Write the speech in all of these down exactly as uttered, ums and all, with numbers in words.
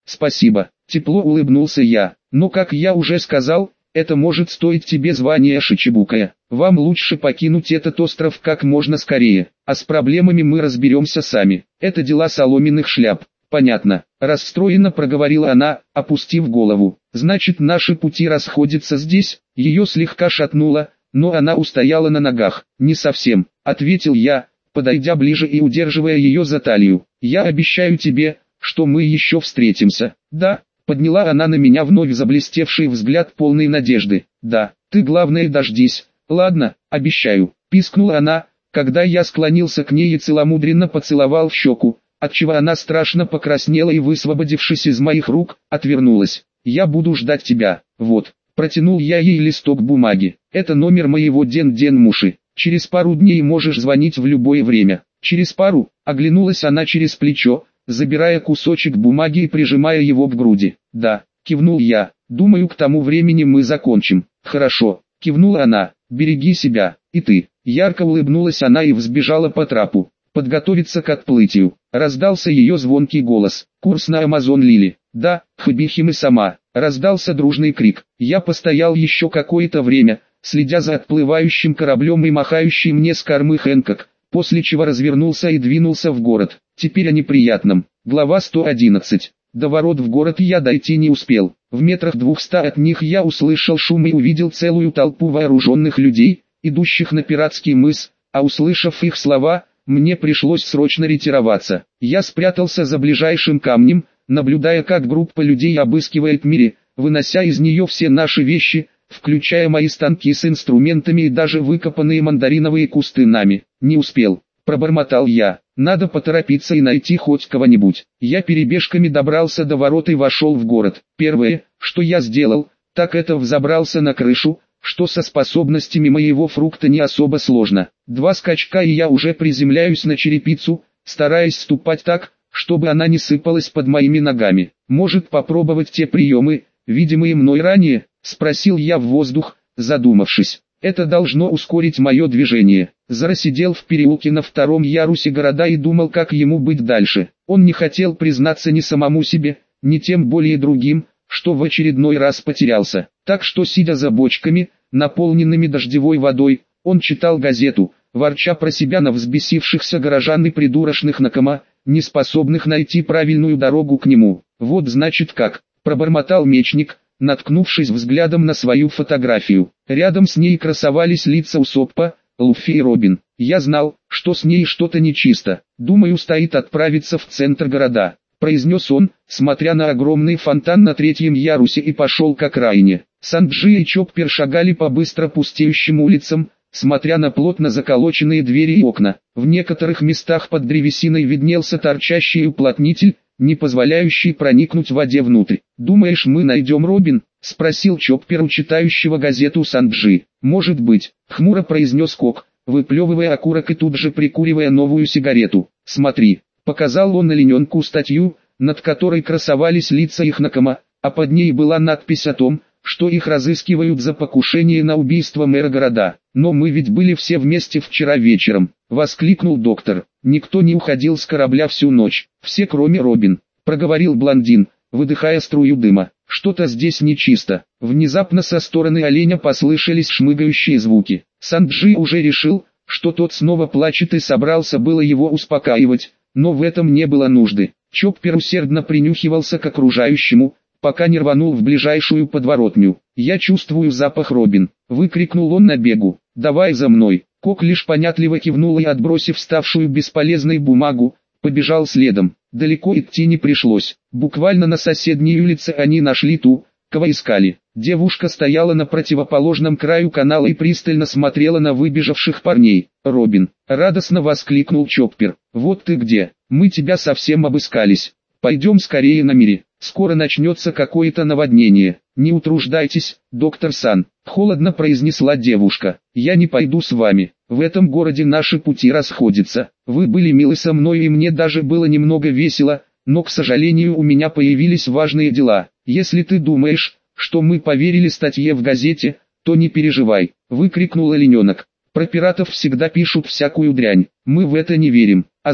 спасибо, тепло улыбнулся я. Но как я уже сказал, это может стоить тебе звания Шичибукая. Вам лучше покинуть этот остров как можно скорее, а с проблемами мы разберемся сами. Это дела соломенных шляп. Понятно, расстроенно проговорила она, опустив голову. Значит, наши пути расходятся здесь. Ее слегка шатнуло, но она устояла на ногах. Не совсем, ответил я, подойдя ближе и удерживая ее за талию. Я обещаю тебе, что мы еще встретимся. Да, подняла она на меня вновь заблестевший взгляд полной надежды. Да, ты главное дождись. Ладно, обещаю, пискнула она, когда я склонился к ней и целомудренно поцеловал в щеку, отчего она страшно покраснела и, высвободившись из моих рук, отвернулась. Я буду ждать тебя. Вот, протянул я ей листок бумаги. Это номер моего ден-ден-муши. Через пару дней можешь звонить в любое время. Через пару, оглянулась она через плечо, забирая кусочек бумаги и прижимая его к груди. Да, кивнул я, думаю, к тому времени мы закончим. Хорошо, кивнула она, береги себя, и ты. Ярко улыбнулась она и взбежала по трапу. Подготовиться к отплытию. Раздался ее звонкий голос. Курс на Амазон Лили. Да, Хбихим и сама. Раздался дружный крик. Я постоял еще какое-то время, следя за отплывающим кораблем и махающий мне с кормы Хэнкок, после чего развернулся и двинулся в город. Теперь о неприятном. Глава сто одиннадцать. До ворот в город я дойти не успел. В метрах двухста от них я услышал шум и увидел целую толпу вооруженных людей, идущих на пиратский мыс, а услышав их слова, мне пришлось срочно ретироваться. Я спрятался за ближайшим камнем, наблюдая, как группа людей обыскивает Мири, вынося из нее все наши вещи, включая мои станки с инструментами и даже выкопанные мандариновые кусты нами. Не успел, пробормотал я. Надо поторопиться и найти хоть кого-нибудь. Я перебежками добрался до ворот и вошел в город. Первое, что я сделал, так это взобрался на крышу, что со способностями моего фрукта не особо сложно. Два скачка и я уже приземляюсь на черепицу, стараясь ступать так, чтобы она не сыпалась под моими ногами. Может попробовать те приемы, видимые мной ранее, спросил я в воздух, задумавшись. Это должно ускорить мое движение. Зара сидел в переулке на втором ярусе города и думал, как ему быть дальше. Он не хотел признаться ни самому себе, ни тем более другим, что в очередной раз потерялся. Так что, сидя за бочками, наполненными дождевой водой, он читал газету, ворча про себя на взбесившихся горожан и придурочных накома, не способных найти правильную дорогу к нему. Вот значит как, пробормотал мечник, наткнувшись взглядом на свою фотографию. Рядом с ней красовались лица Усоппа, Луффи и Робин. Я знал, что с ней что-то нечисто. Думаю, стоит отправиться в центр города, произнес он, смотря на огромный фонтан на третьем ярусе, и пошел к окраине. Санджи и Чоппер шагали по быстро пустеющим улицам, смотря на плотно заколоченные двери и окна. В некоторых местах под древесиной виднелся торчащий уплотнитель, не позволяющий проникнуть в воде внутрь. «Думаешь, мы найдем Робин?» — спросил Чоппер у читающего газету Санджи. «Может быть», — хмуро произнес Кок, выплевывая окурок и тут же прикуривая новую сигарету. «Смотри», — показал он олененку статью, над которой красовались лица их накома, а под ней была надпись о том, что их разыскивают за покушение на убийство мэра города. «Но мы ведь были все вместе вчера вечером», — воскликнул доктор. «Никто не уходил с корабля всю ночь, все кроме Робин», — проговорил блондин, выдыхая струю дыма. «Что-то здесь нечисто». Внезапно со стороны оленя послышались шмыгающие звуки. Санджи уже решил, что тот снова плачет, и собрался было его успокаивать, но в этом не было нужды. Чоппер усердно принюхивался к окружающему, пока не рванул в ближайшую подворотню. «Я чувствую запах Робин», — выкрикнул он на бегу. «Давай за мной». Кок лишь понятливо кивнул и, отбросив ставшую бесполезной бумагу, побежал следом. Далеко идти не пришлось. Буквально на соседней улице они нашли ту, кого искали. Девушка стояла на противоположном краю канала и пристально смотрела на выбежавших парней. «Робин!» — радостно воскликнул Чоппер. «Вот ты где! Мы тебя совсем обыскались. Пойдем скорее на Мири. Скоро начнется какое-то наводнение. Не утруждайтесь, доктор Сан», — холодно произнесла девушка. «Я не пойду с вами. В этом городе наши пути расходятся. Вы были милы со мной и мне даже было немного весело, но, к сожалению, у меня появились важные дела. Если ты думаешь, что мы поверили статье в газете, то не переживай», — выкрикнул олененок. «Про пиратов всегда пишут всякую дрянь. Мы в это не верим, а зря.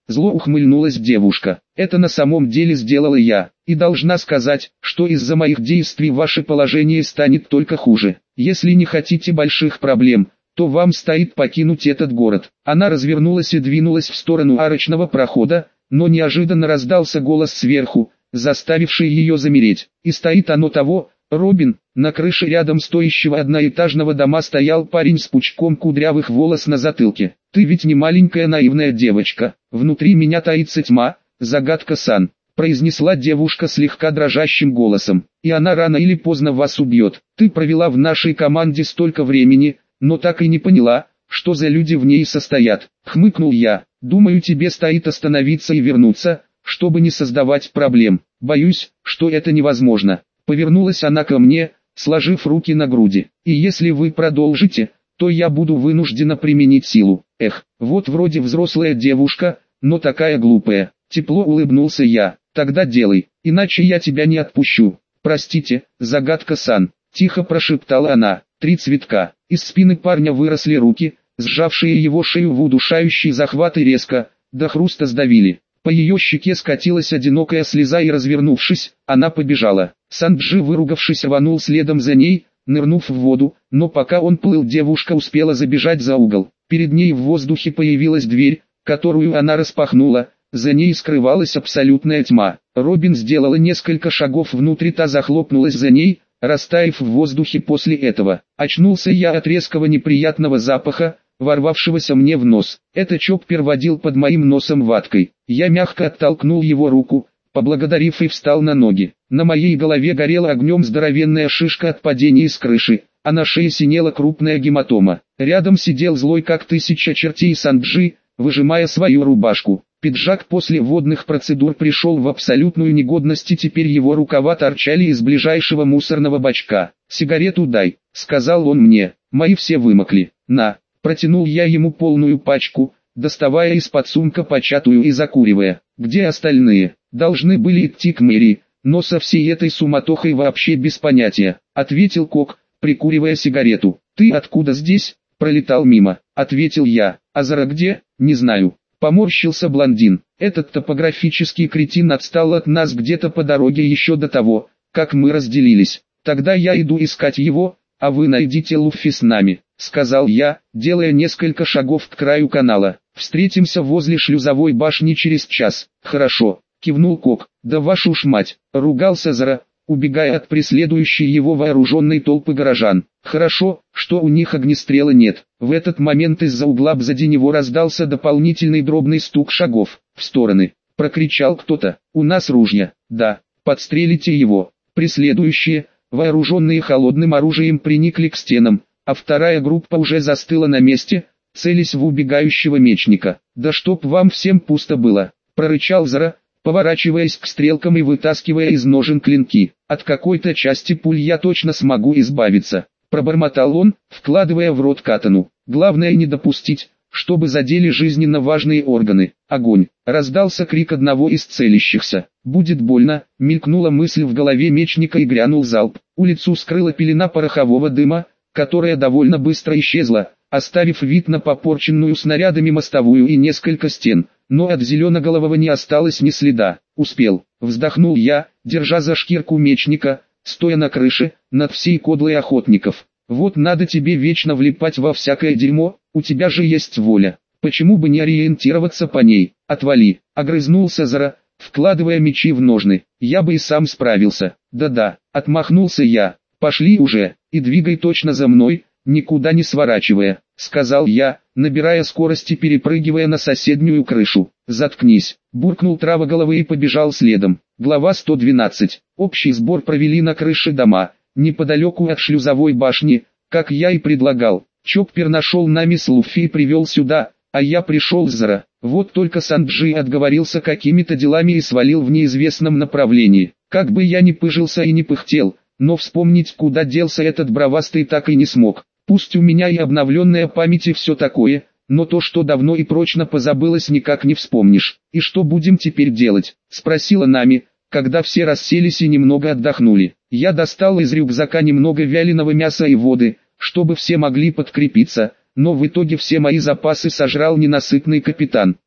Зло ухмыльнулась девушка. Это на самом деле сделала я. И должна сказать, что из-за моих действий ваше положение станет только хуже. Если не хотите больших проблем, то вам стоит покинуть этот город. Она развернулась и двинулась в сторону арочного прохода, но неожиданно раздался голос сверху, заставивший ее замереть. И стоит оно того, Робин. На крыше рядом стоящего одноэтажного дома стоял парень с пучком кудрявых волос на затылке. Ты ведь не маленькая наивная девочка. Внутри меня таится тьма, загадка Сан, произнесла девушка слегка дрожащим голосом. И она рано или поздно вас убьет. Ты провела в нашей команде столько времени, но так и не поняла, что за люди в ней состоят. Хмыкнул я. Думаю, тебе стоит остановиться и вернуться, чтобы не создавать проблем. Боюсь, что это невозможно. Повернулась она ко мне, сложив руки на груди. И если вы продолжите, то я буду вынуждена применить силу. Эх, вот вроде взрослая девушка, но такая глупая. Тепло улыбнулся я. Тогда делай, иначе я тебя не отпущу. Простите, загадка Сан, тихо прошептала она. Три цветка. Из спины парня выросли руки, сжавшие его шею в удушающий захват и резко, до хруста сдавили. По ее щеке скатилась одинокая слеза и, развернувшись, она побежала. Санджи, выругавшись, рванул следом за ней, нырнув в воду, но пока он плыл, девушка успела забежать за угол. Перед ней в воздухе появилась дверь, которую она распахнула, за ней скрывалась абсолютная тьма. Робин сделала несколько шагов внутрь, та захлопнулась за ней, растаяв в воздухе после этого. Очнулся я от резкого неприятного запаха, ворвавшегося мне в нос. Это Чоппер водил под моим носом ваткой. Я мягко оттолкнул его руку, поблагодарив, и встал на ноги. На моей голове горела огнем здоровенная шишка от падения с крыши, а на шее синела крупная гематома. Рядом сидел злой как тысяча чертей Санджи, выжимая свою рубашку. Пиджак после водных процедур пришел в абсолютную негодность, и теперь его рукава торчали из ближайшего мусорного бачка. «Сигарету дай», — сказал он мне, — «мои все вымокли». «На». Протянул я ему полную пачку, доставая из-под сумка початую и закуривая. Где остальные? Должны были идти к мэрии, но со всей этой суматохой вообще без понятия, ответил Кок, прикуривая сигарету. Ты откуда здесь? Пролетал мимо, ответил я. А Зара где? Не знаю. Поморщился блондин. Этот топографический кретин отстал от нас где-то по дороге еще до того, как мы разделились. Тогда я иду искать его, а вы найдите Луффи с нами, сказал я, делая несколько шагов к краю канала. Встретимся возле шлюзовой башни через час. Хорошо, кивнул Кок. Да вашу ж мать, ругался Зара, убегая от преследующей его вооруженной толпы горожан. Хорошо, что у них огнестрела нет. В этот момент из-за угла позади него раздался дополнительный дробный стук шагов. В стороны. Прокричал кто-то. У нас ружья. Да, подстрелите его. Преследующие, вооруженные холодным оружием, приникли к стенам, а вторая группа уже застыла на месте, целясь в убегающего мечника. «Да чтоб вам всем пусто было!» — прорычал Зара, поворачиваясь к стрелкам и вытаскивая из ножен клинки. «От какой-то части пуль я точно смогу избавиться», — пробормотал он, вкладывая в рот катану. «Главное не допустить, чтобы задели жизненно важные органы». Огонь! Раздался крик одного из целящихся. «Будет больно», — мелькнула мысль в голове мечника и грянул залп. Улицу скрыла пелена порохового дыма, которая довольно быстро исчезла, оставив вид на попорченную снарядами мостовую и несколько стен, но от зеленоголового не осталось ни следа. «Успел», — вздохнул я, держа за шкирку мечника, стоя на крыше, над всей кодлой охотников. «Вот надо тебе вечно влипать во всякое дерьмо, у тебя же есть воля. Почему бы не ориентироваться по ней?» «Отвали», — огрызнулся Зара, вкладывая мечи в ножны. «Я бы и сам справился». «Да-да», — отмахнулся я. «Пошли уже, и двигай точно за мной, никуда не сворачивая», — сказал я, набирая скорость и перепрыгивая на соседнюю крышу. «Заткнись», — буркнул Травоголовый и побежал следом. Глава сто двенадцать. Общий сбор провели на крыше дома, неподалеку от шлюзовой башни, как я и предлагал. Чоппер нашел нами с Луффи и привел сюда, а я пришел с Зара. Вот только Санджи отговорился какими-то делами и свалил в неизвестном направлении. Как бы я ни пыжился и не пыхтел, но вспомнить, куда делся этот бравастый, так и не смог. Пусть у меня и обновленная память и все такое, но то, что давно и прочно позабылось, никак не вспомнишь. «И что будем теперь делать?» — спросила Нами, когда все расселись и немного отдохнули. Я достал из рюкзака немного вяленого мяса и воды, чтобы все могли подкрепиться, но в итоге все мои запасы сожрал ненасытный капитан.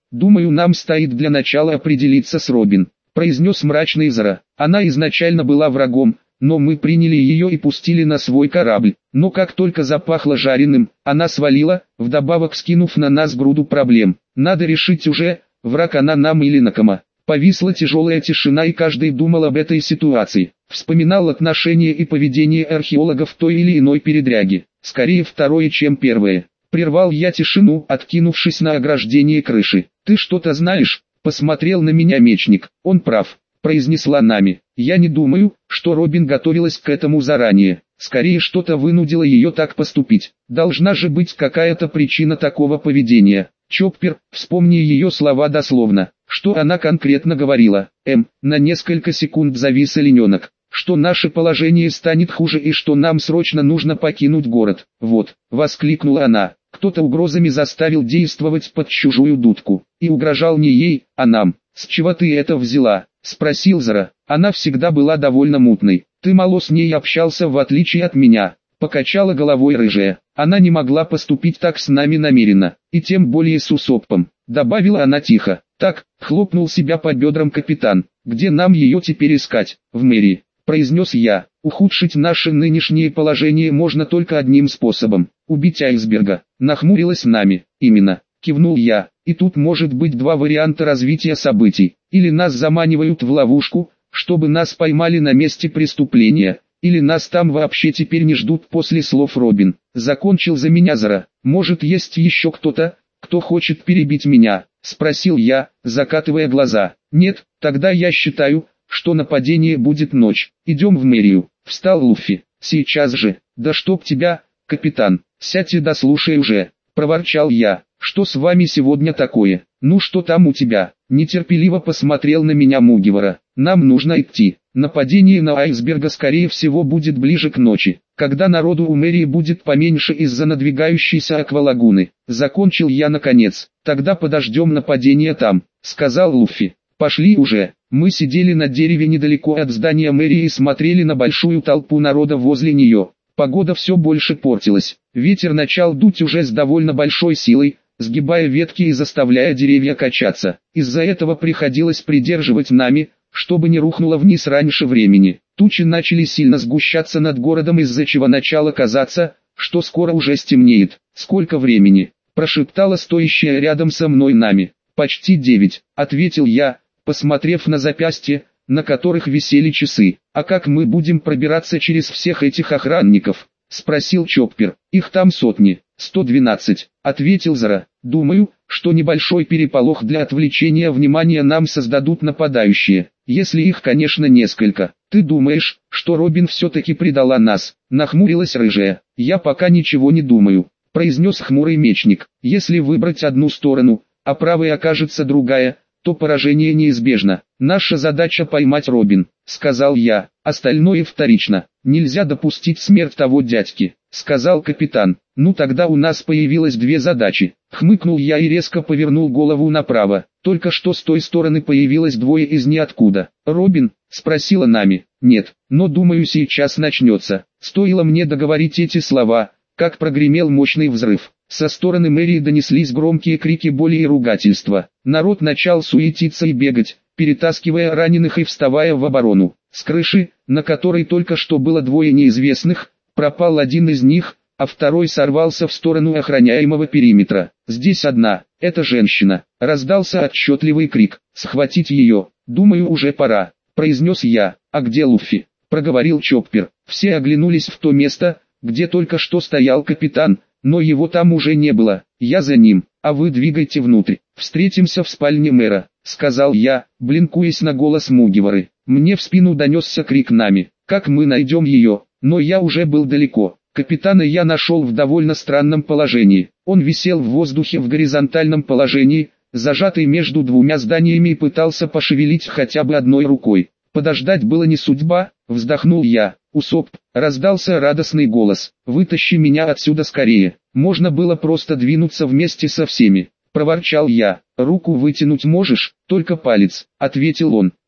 Думаю, нам стоит для начала определиться с Робин, произнес мрачный Зара. Она изначально была врагом, но мы приняли ее и пустили на свой корабль. Но как только запахло жареным, она свалила, вдобавок скинув на нас груду проблем. Надо решить уже, враг она нам или накома. Повисла тяжелая тишина, и каждый думал об этой ситуации. Вспоминал отношение и поведение археологов в той или иной передряге. Скорее второе, чем первое. Прервал я тишину, откинувшись на ограждение крыши. «Ты что-то знаешь?» — посмотрел на меня мечник. «Он прав», — произнесла Нами. «Я не думаю, что Робин готовилась к этому заранее. Скорее что-то вынудило ее так поступить. Должна же быть какая-то причина такого поведения». Чоппер, вспомни ее слова дословно. Что она конкретно говорила? М. На несколько секунд завис олененок. Что наше положение станет хуже и что нам срочно нужно покинуть город. Вот, воскликнула она. Кто-то угрозами заставил действовать под чужую дудку. И угрожал не ей, а нам. С чего ты это взяла? Спросил Зара. Она всегда была довольно мутной. Ты мало с ней общался, в отличие от меня. Покачала головой рыжая. Она не могла поступить так с нами намеренно, и тем более с Усоппом, добавила она тихо. Так, хлопнул себя по бедрам капитан. Где нам ее теперь искать? В мэрии, произнес я. Ухудшить наше нынешнее положение можно только одним способом. Убить айсберга. Нахмурилась Нами. Именно, кивнул я. И тут может быть два варианта развития событий. Или нас заманивают в ловушку, чтобы нас поймали на месте преступления. Или нас там вообще теперь не ждут после слов Робин. Закончил за меня Зара. Может, есть еще кто-то, кто хочет перебить меня? Спросил я, закатывая глаза. Нет, тогда я считаю, что нападение будет ночь. Идем в мэрию. Встал Луффи. Сейчас же. Да чтоб тебя, капитан. Сядь и дослушай уже. Проворчал я. Что с вами сегодня такое? Ну что там у тебя? Нетерпеливо посмотрел на меня Мугивара. Нам нужно идти. Нападение на айсберга скорее всего будет ближе к ночи, когда народу у мэрии будет поменьше из-за надвигающейся аквалагуны. Закончил я наконец. Тогда подождем нападения там, сказал Луффи. Пошли уже. Мы сидели на дереве недалеко от здания мэрии и смотрели на большую толпу народа возле нее. Погода все больше портилась. Ветер начал дуть уже с довольно большой силой, сгибая ветки и заставляя деревья качаться. Из-за этого приходилось придерживать Нами, чтобы не рухнуло вниз раньше времени. Тучи начали сильно сгущаться над городом, из-за чего начало казаться, что скоро уже стемнеет. «Сколько времени?» – прошептала стоящая рядом со мной Нами. «Почти девять», – ответил я, посмотрев на запястье, на которых висели часы. «А как мы будем пробираться через всех этих охранников?» – спросил Чоппер. «Их там сотни». «сто двенадцать», — ответил Зара. «Думаю, что небольшой переполох для отвлечения внимания нам создадут нападающие, если их, конечно, несколько». «Ты думаешь, что Робин все-таки предала нас?» — нахмурилась рыжая. «Я пока ничего не думаю», — произнес хмурый мечник. «Если выбрать одну сторону, а правой окажется другая, то поражение неизбежно. Наша задача поймать Робин», — сказал я. «Остальное вторично. Нельзя допустить смерть того дядьки», — сказал капитан. «Ну тогда у нас появилось две задачи». Хмыкнул я и резко повернул голову направо. Только что с той стороны появилось двое из ниоткуда. «Робин?» — спросила Нами. «Нет, но думаю сейчас начнется». Стоило мне договорить эти слова, как прогремел мощный взрыв. Со стороны мэрии донеслись громкие крики боли и ругательства. Народ начал суетиться и бегать, перетаскивая раненых и вставая в оборону. С крыши, на которой только что было двое неизвестных, пропал один из них, а второй сорвался в сторону охраняемого периметра. «Здесь одна, это женщина», — раздался отчетливый крик. «Схватить ее, думаю, уже пора», — произнес я. «А где Луффи?» — проговорил Чоппер. Все оглянулись в то место, где только что стоял капитан, но его там уже не было. «Я за ним, а вы двигайте внутрь. Встретимся в спальне мэра», — сказал я, блинкуясь на голос Мугивары. Мне в спину донесся крик Нами. «Как мы найдем ее?» Но я уже был далеко. Капитана я нашел в довольно странном положении. Он висел в воздухе в горизонтальном положении, зажатый между двумя зданиями, и пытался пошевелить хотя бы одной рукой. Подождать было не судьба, вздохнул я. «Усопп», — раздался радостный голос, — «вытащи меня отсюда скорее». Можно было просто двинуться вместе со всеми. Проворчал я. «Руку вытянуть можешь, только палец», — ответил он.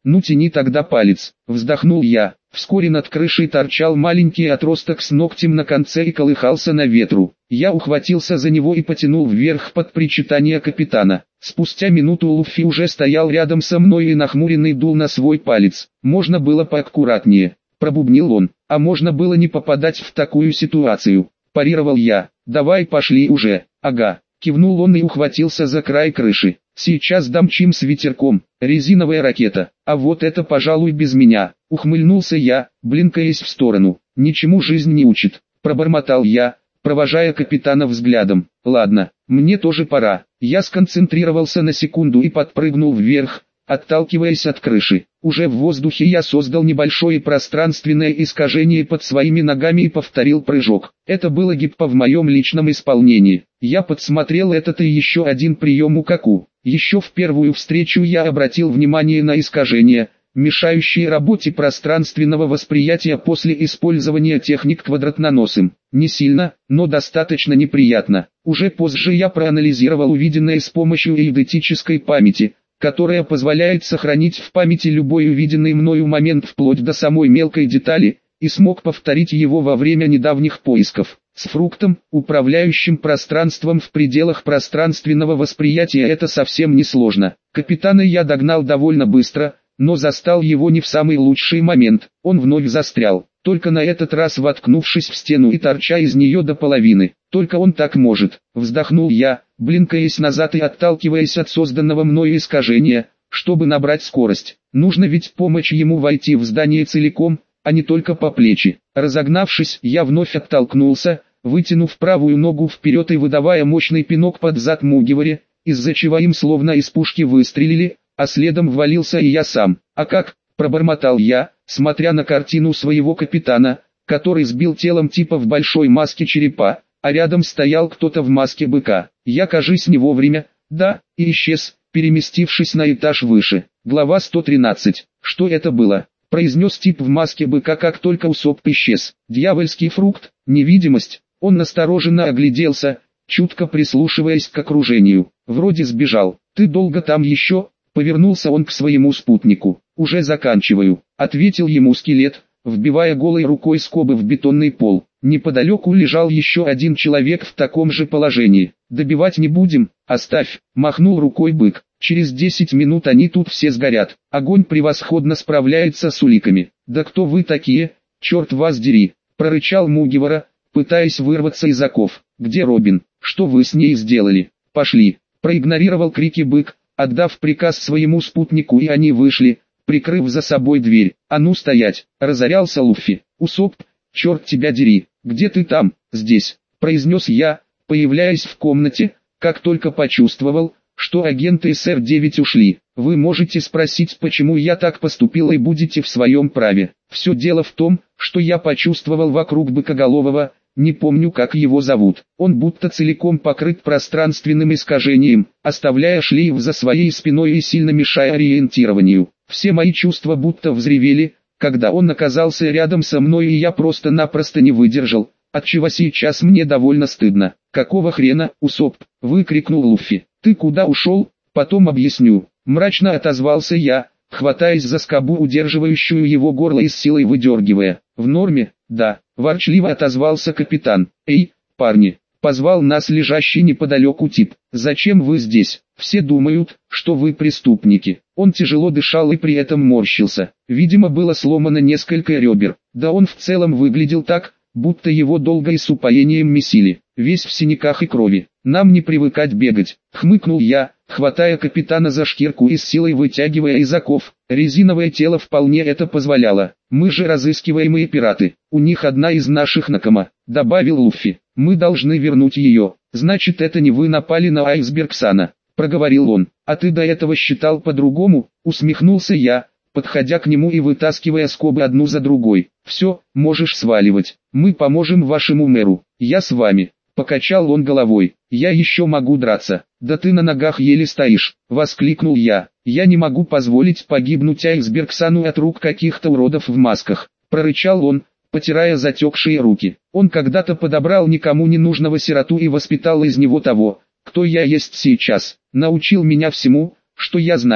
Ну тяни тогда палец, вздохнул я. Вскоре над крышей торчал маленький отросток с ногтем на конце и колыхался на ветру. Я ухватился за него и потянул вверх под причитание капитана. Спустя минуту Луффи уже стоял рядом со мной и нахмуренный дул на свой палец. Можно было поаккуратнее, пробубнил он, а можно было не попадать в такую ситуацию. Парировал я. Давай пошли уже. Ага. Кивнул он и ухватился за край крыши. Сейчас домчим с ветерком, резиновая ракета, а вот это, пожалуй, без меня. Ухмыльнулся я, блинкаясь в сторону. Ничему жизнь не учит, пробормотал я, провожая капитана взглядом. Ладно, мне тоже пора. Я сконцентрировался на секунду и подпрыгнул вверх, отталкиваясь от крыши. Уже в воздухе я создал небольшое пространственное искажение под своими ногами и повторил прыжок. Это было гиппо в моем личном исполнении. Я подсмотрел этот и еще один прием у Каку. Еще в первую встречу я обратил внимание на искажения, мешающие работе пространственного восприятия после использования техник квадратноносым. Не сильно, но достаточно неприятно. Уже позже я проанализировал увиденное с помощью эйдетической памяти, которая позволяет сохранить в памяти любой увиденный мною момент вплоть до самой мелкой детали, и смог повторить его во время недавних поисков. С фруктом, управляющим пространством в пределах пространственного восприятия, это совсем не сложно. Капитана я догнал довольно быстро, но застал его не в самый лучший момент. Он вновь застрял, только на этот раз воткнувшись в стену и торча из нее до половины. Только он так может, вздохнул я, блинкаясь назад и отталкиваясь от созданного мною искажения, чтобы набрать скорость. Нужно ведь помочь ему войти в здание целиком, а не только по плечи. Разогнавшись, я вновь оттолкнулся, вытянув правую ногу вперед и выдавая мощный пинок под зад Мугиваре, из-за чего им словно из пушки выстрелили, а следом ввалился и я сам. А как, пробормотал я, смотря на картину своего капитана, который сбил телом типа в большой маске черепа, а рядом стоял кто-то в маске быка. Я, кажись, не вовремя, да, и исчез, переместившись на этаж выше. Глава сто тринадцать. Что это было? Произнес тип в маске быка, как только Усоп исчез. Дьявольский фрукт, невидимость. Он настороженно огляделся, чутко прислушиваясь к окружению. Вроде сбежал. Ты долго там еще? Повернулся он к своему спутнику. Уже заканчиваю, ответил ему скелет, вбивая голой рукой скобы в бетонный пол. Неподалеку лежал еще один человек в таком же положении. Добивать не будем, оставь, махнул рукой бык. Через десять минут они тут все сгорят. Огонь превосходно справляется с уликами. Да кто вы такие, черт вас дери, прорычал Мугивара, пытаясь вырваться из оков. Где Робин? Что вы с ней сделали? Пошли. Проигнорировал крики бык, отдав приказ своему спутнику, и они вышли, прикрыв за собой дверь. А ну стоять, разорялся Луффи. Усоп, черт тебя дери, где ты там? Здесь, произнес я, появляясь в комнате, как только почувствовал, что агенты эс эр девять ушли. Вы можете спросить, почему я так поступил, и будете в своем праве. Все дело в том, что я почувствовал вокруг быкоголового, не помню как его зовут. Он будто целиком покрыт пространственным искажением, оставляя шлейф за своей спиной и сильно мешая ориентированию. Все мои чувства будто взревели, когда он оказался рядом со мной, и я просто-напросто не выдержал, отчего сейчас мне довольно стыдно. «Какого хрена, Усоп?» — выкрикнул Луффи. «Ты куда ушел? Потом объясню», — мрачно отозвался я, хватаясь за скобу, удерживающую его горло, и с силой выдергивая. «В норме, да», — ворчливо отозвался капитан. «Эй, парни!» — позвал нас лежащий неподалеку тип. «Зачем вы здесь? Все думают, что вы преступники». Он тяжело дышал и при этом морщился. Видимо, было сломано несколько ребер. Да он в целом выглядел так, будто его долго и с упоением месили. Весь в синяках и крови. «Нам не привыкать бегать», — хмыкнул я, хватая капитана за шкирку и с силой вытягивая из оков. Резиновое тело вполне это позволяло. «Мы же разыскиваемые пираты. У них одна из наших накома», — добавил Луффи. «Мы должны вернуть ее». «Значит, это не вы напали на айсберг Сана», — проговорил он. «А ты до этого считал по-другому?» — усмехнулся я, подходя к нему и вытаскивая скобы одну за другой. «Все, можешь сваливать. Мы поможем вашему мэру. Я с вами». Покачал он головой. «Я еще могу драться». «Да ты на ногах еле стоишь», — воскликнул я. «Я не могу позволить погибнуть айсбергсану от рук каких-то уродов в масках», — прорычал он, потирая затекшие руки. Он когда-то подобрал никому не нужного сироту и воспитал из него того, кто я есть сейчас. Научил меня всему, что я знаю.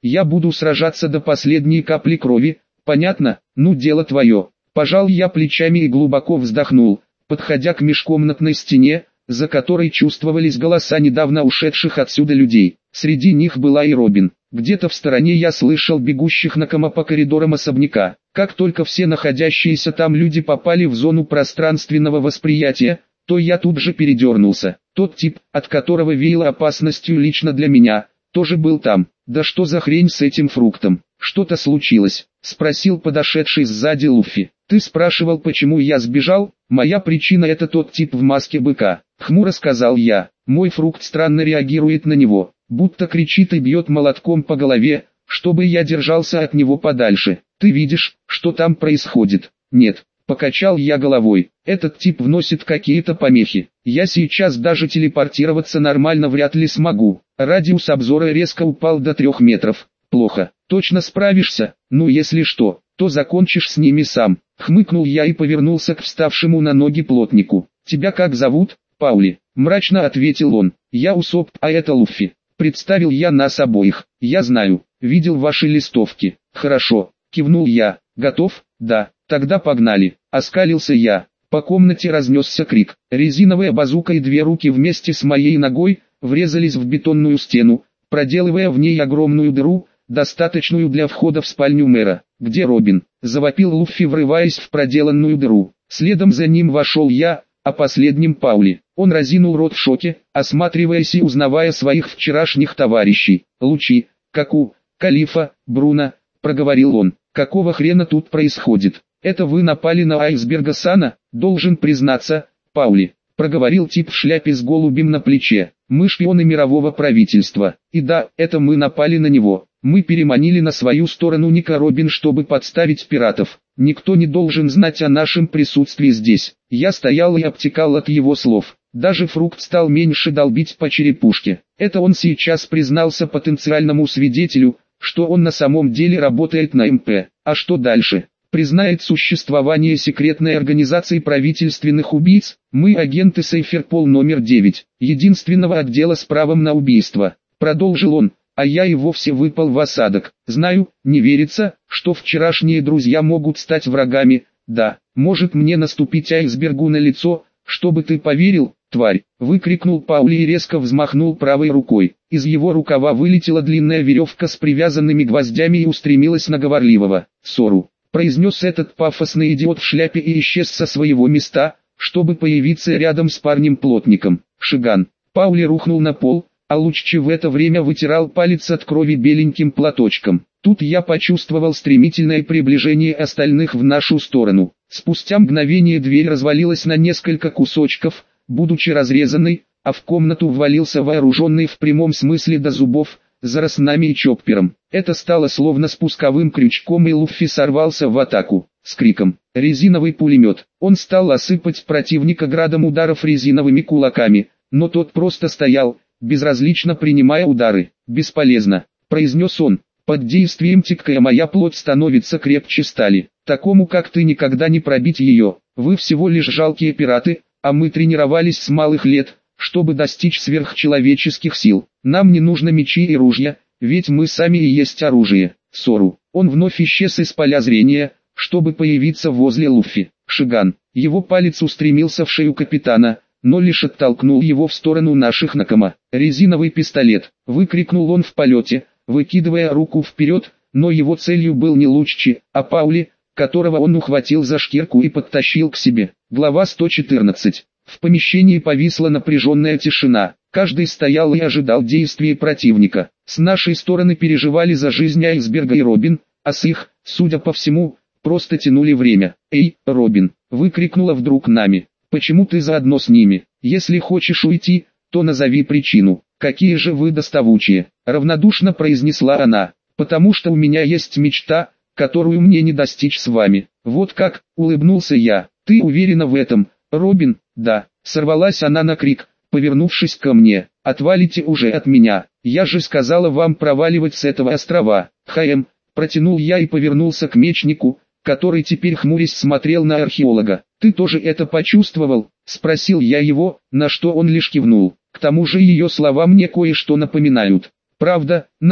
Я буду сражаться до последней капли крови, понятно? Ну дело твое. Пожал я плечами и глубоко вздохнул, подходя к межкомнатной стене, за которой чувствовались голоса недавно ушедших отсюда людей. Среди них была и Робин. Где-то в стороне я слышал бегущих на кома по коридорам особняка. Как только все находящиеся там люди попали в зону пространственного восприятия, то я тут же передернулся. Тот тип, от которого веяло опасностью лично для меня, тоже был там. Да что за хрень с этим фруктом? Что-то случилось? Спросил подошедший сзади Луффи. Ты спрашивал, почему я сбежал? Моя причина — это тот тип в маске быка. Хмуро сказал я. Мой фрукт странно реагирует на него, будто кричит и бьет молотком по голове, чтобы я держался от него подальше. Ты видишь, что там происходит? Нет. Покачал я головой. Этот тип вносит какие-то помехи. Я сейчас даже телепортироваться нормально вряд ли смогу. Радиус обзора резко упал до трех метров. Плохо. Точно справишься? Ну если что, то закончишь с ними сам. Хмыкнул я и повернулся к вставшему на ноги плотнику. Тебя как зовут? Паули. Мрачно ответил он. Я Усоп, а это Луффи. Представил я нас обоих. Я знаю. Видел ваши листовки. Хорошо. Кивнул я. Готов? Да. Тогда погнали. Оскалился я. По комнате разнесся крик. Резиновая базука и две руки вместе с моей ногой врезались в бетонную стену, проделывая в ней огромную дыру, достаточную для входа в спальню мэра. «Где Робин?» – завопил Луффи, врываясь в проделанную дыру. Следом за ним вошел я, а последним Паули. Он разинул рот в шоке, осматриваясь и узнавая своих вчерашних товарищей. «Лучи, Каку, Калифа, Бруно», – проговорил он. «Какого хрена тут происходит? Это вы напали на Айсберга-сана?» «Должен признаться, Паули», – проговорил тип в шляпе с голубем на плече. «Мы шпионы мирового правительства. И да, это мы напали на него. Мы переманили на свою сторону Ника Робин, чтобы подставить пиратов. Никто не должен знать о нашем присутствии здесь». Я стоял и обтекал от его слов. Даже фрукт стал меньше долбить по черепушке. Это он сейчас признался потенциальному свидетелю, что он на самом деле работает на эм пэ. А что дальше? Признает существование секретной организации правительственных убийц? Мы агенты Сейферпол номер девять, единственного отдела с правом на убийство. Продолжил он, а я и вовсе выпал в осадок. Знаю, не верится, что вчерашние друзья могут стать врагами. Да, может мне наступить айсбергу на лицо, чтобы ты поверил, тварь, выкрикнул Паули и резко взмахнул правой рукой. Из его рукава вылетела длинная веревка с привязанными гвоздями и устремилась на говорливого. «Сору», произнес этот пафосный идиот в шляпе и исчез со своего места, чтобы появиться рядом с парнем-плотником. «Шиган». Паули рухнул на пол, а Луччи в это время вытирал палец от крови беленьким платочком. Тут я почувствовал стремительное приближение остальных в нашу сторону. Спустя мгновение дверь развалилась на несколько кусочков, будучи разрезанной, а в комнату ввалился вооруженный в прямом смысле до зубов, Зароснами и Чоппером. Это стало словно спусковым крючком, и Луффи сорвался в атаку. С криком «Резиновый пулемет!» Он стал осыпать противника градом ударов резиновыми кулаками, но тот просто стоял, безразлично принимая удары. «Бесполезно», — произнес он. «Под действием тикая моя плоть становится крепче стали. Такому как ты никогда не пробить ее. Вы всего лишь жалкие пираты, а мы тренировались с малых лет, чтобы достичь сверхчеловеческих сил. Нам не нужно мечи и ружья, ведь мы сами и есть оружие». Сору. Он вновь исчез из поля зрения, чтобы появиться возле Луффи. Шиган. Его палец устремился в шею капитана, но лишь оттолкнул его в сторону наших накома. «Резиновый пистолет!» — выкрикнул он в полете, выкидывая руку вперед, но его целью был не Луччи, а Паули, которого он ухватил за шкирку и подтащил к себе. Глава сто четырнадцать. В помещении повисла напряженная тишина. Каждый стоял и ожидал действий противника. С нашей стороны переживали за жизнь Айсберга и Робин, а с их, судя по всему, просто тянули время. «Эй, Робин!» — выкрикнула вдруг Нами. «Почему ты заодно с ними? Если хочешь уйти, то назови причину». «Какие же вы доставучие!» — равнодушно произнесла она. «Потому что у меня есть мечта, которую мне не достичь с вами». «Вот как!» — улыбнулся я. «Ты уверена в этом, Робин?» «Да», — сорвалась она на крик, повернувшись ко мне. «Отвалите уже от меня, я же сказала вам проваливать с этого острова». «Хм», — протянул я и повернулся к мечнику, который теперь хмурясь смотрел на археолога. «Ты тоже это почувствовал?» — спросил я его, на что он лишь кивнул. К тому же ее слова мне кое-что напоминают. «Правда, Нами?»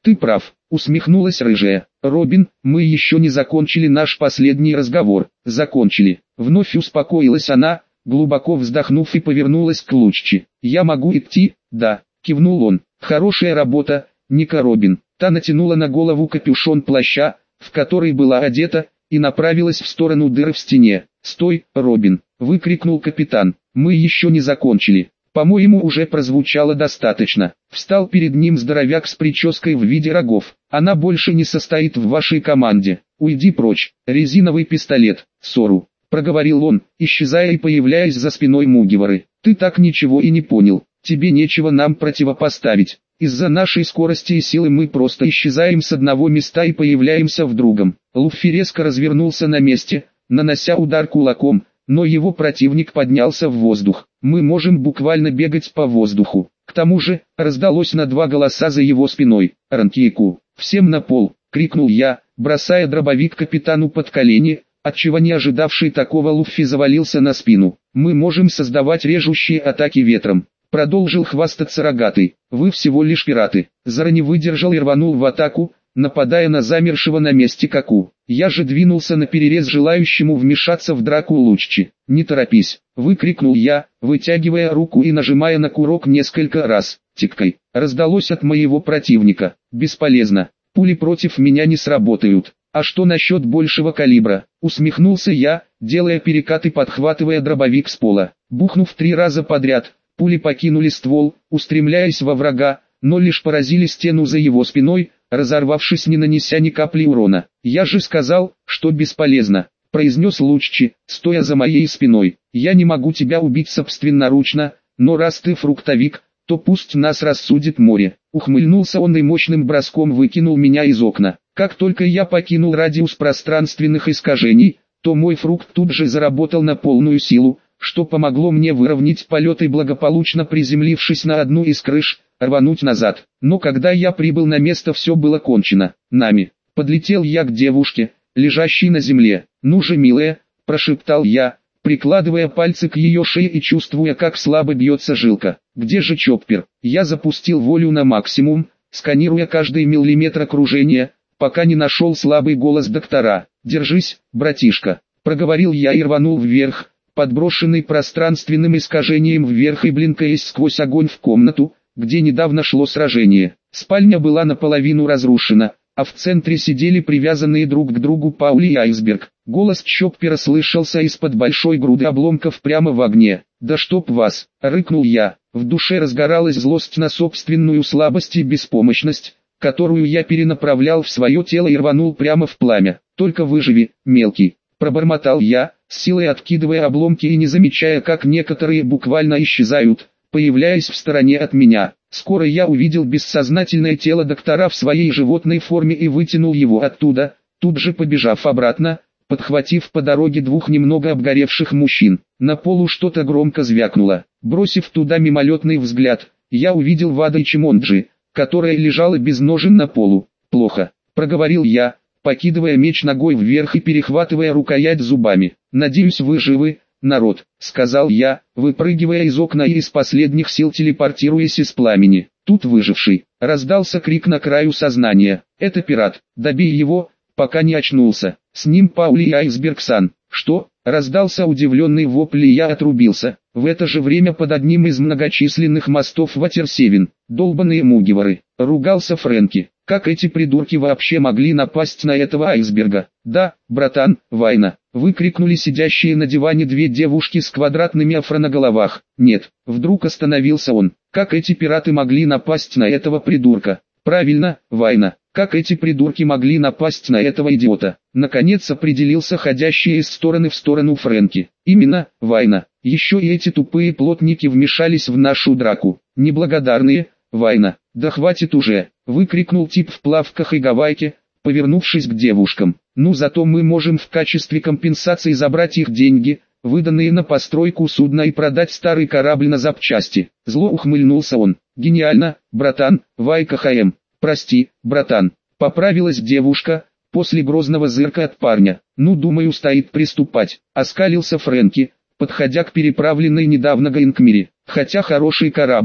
Ты прав, усмехнулась рыжая. Робин, мы еще не закончили наш последний разговор. Закончили. Вновь успокоилась она, глубоко вздохнув, и повернулась к Луччи. Я могу идти? Да, кивнул он. Хорошая работа, Ника Робин. Та натянула на голову капюшон плаща, в который была одета, и направилась в сторону дыры в стене. «Стой, Робин!» — выкрикнул капитан. «Мы еще не закончили. По-моему, уже прозвучало достаточно». Встал перед ним здоровяк с прической в виде рогов. «Она больше не состоит в вашей команде. Уйди прочь!» «Резиновый пистолет, Сору!» — проговорил он, исчезая и появляясь за спиной Мугивары. «Ты так ничего и не понял. Тебе нечего нам противопоставить. Из-за нашей скорости и силы мы просто исчезаем с одного места и появляемся в другом». Луффи резко развернулся на месте, нанося удар кулаком, но его противник поднялся в воздух. «Мы можем буквально бегать по воздуху». К тому же, раздалось на два голоса за его спиной. «Ранкику, всем на пол!» — крикнул я, бросая дробовик капитану под колени, отчего не ожидавший такого Луффи завалился на спину. «Мы можем создавать режущие атаки ветром», — продолжил хвастаться рогатый. «Вы всего лишь пираты». Зара не выдержал и рванул в атаку, нападая на замершего на месте Каку. Я же двинулся на перерез желающему вмешаться в драку Луччи. «Не торопись!» — выкрикнул я, вытягивая руку и нажимая на курок несколько раз. «Тиккай!» — раздалось от моего противника. «Бесполезно. Пули против меня не сработают. А что насчет большего калибра?» — усмехнулся я, делая перекат и подхватывая дробовик с пола. Бухнув три раза подряд, пули покинули ствол, устремляясь во врага, но лишь поразили стену за его спиной, разорвавшись, не нанеся ни капли урона. «Я же сказал, что бесполезно», — произнес Луччи, стоя за моей спиной. «Я не могу тебя убить собственноручно, но раз ты фруктовик, то пусть нас рассудит море». Ухмыльнулся он и мощным броском выкинул меня из окна. Как только я покинул радиус пространственных искажений, то мой фрукт тут же заработал на полную силу, что помогло мне выровнять полет и, благополучно приземлившись на одну из крыш, рвануть назад. Но когда я прибыл на место, все было кончено. Нами. Подлетел я к девушке, лежащей на земле. «Ну же, милая», — прошептал я, прикладывая пальцы к ее шее и чувствуя, как слабо бьется жилка. «Где же Чоппер?» Я запустил волю на максимум, сканируя каждый миллиметр окружения, пока не нашел слабый голос доктора. «Держись, братишка», — проговорил я и рванул вверх, подброшенный пространственным искажением вверх и блинкаясь сквозь огонь в комнату, где недавно шло сражение. Спальня была наполовину разрушена, а в центре сидели привязанные друг к другу Паули и Айсберг. Голос Чоппера слышался из-под большой груды обломков прямо в огне. «Да чтоб вас!» — рыкнул я. В душе разгоралась злость на собственную слабость и беспомощность, которую я перенаправлял в свое тело и рванул прямо в пламя. «Только выживи, мелкий!» — пробормотал я, с силой откидывая обломки и не замечая, как некоторые буквально исчезают, появляясь в стороне от меня. Скоро я увидел бессознательное тело доктора в своей животной форме и вытянул его оттуда, тут же побежав обратно, подхватив по дороге двух немного обгоревших мужчин. На полу что-то громко звякнуло. Бросив туда мимолетный взгляд, я увидел Вада Ичимонджи, которая лежала без ножен на полу. «Плохо», — проговорил я, покидывая меч ногой вверх и перехватывая рукоять зубами. «Надеюсь, вы живы, народ», — сказал я, выпрыгивая из окна и из последних сил телепортируясь из пламени. Тут выживший. Раздался крик на краю сознания. «Это пират, добей его, пока не очнулся. С ним Паули и Айсберг-сан». «Что?» — раздался удивленный вопль, и я отрубился. В это же время под одним из многочисленных мостов Ватерсевен, долбаные Мугивары, ругался Фрэнки. Как эти придурки вообще могли напасть на этого айсберга? «Да, братан, война!» — выкрикнули сидящие на диване две девушки с квадратными афро на головах. «Нет», — вдруг остановился он. «Как эти пираты могли напасть на этого придурка?» «Правильно, война. Как эти придурки могли напасть на этого идиота?» Наконец определился ходящий из стороны в сторону Фрэнки. «Именно, война. Еще и эти тупые плотники вмешались в нашу драку. Неблагодарные, война. Да хватит уже!» — выкрикнул тип в плавках и гавайке, повернувшись к девушкам. «Ну зато мы можем в качестве компенсации забрать их деньги, выданные на постройку судна, и продать старый корабль на запчасти». Зло ухмыльнулся он. «Гениально, братан, Вайка ХМ. Прости, братан», — поправилась девушка, после грозного зырка от парня. «Ну, думаю, стоит приступать», — оскалился Фрэнки, подходя к переправленной недавно Гайнкмире. «Хотя хороший кораблик»,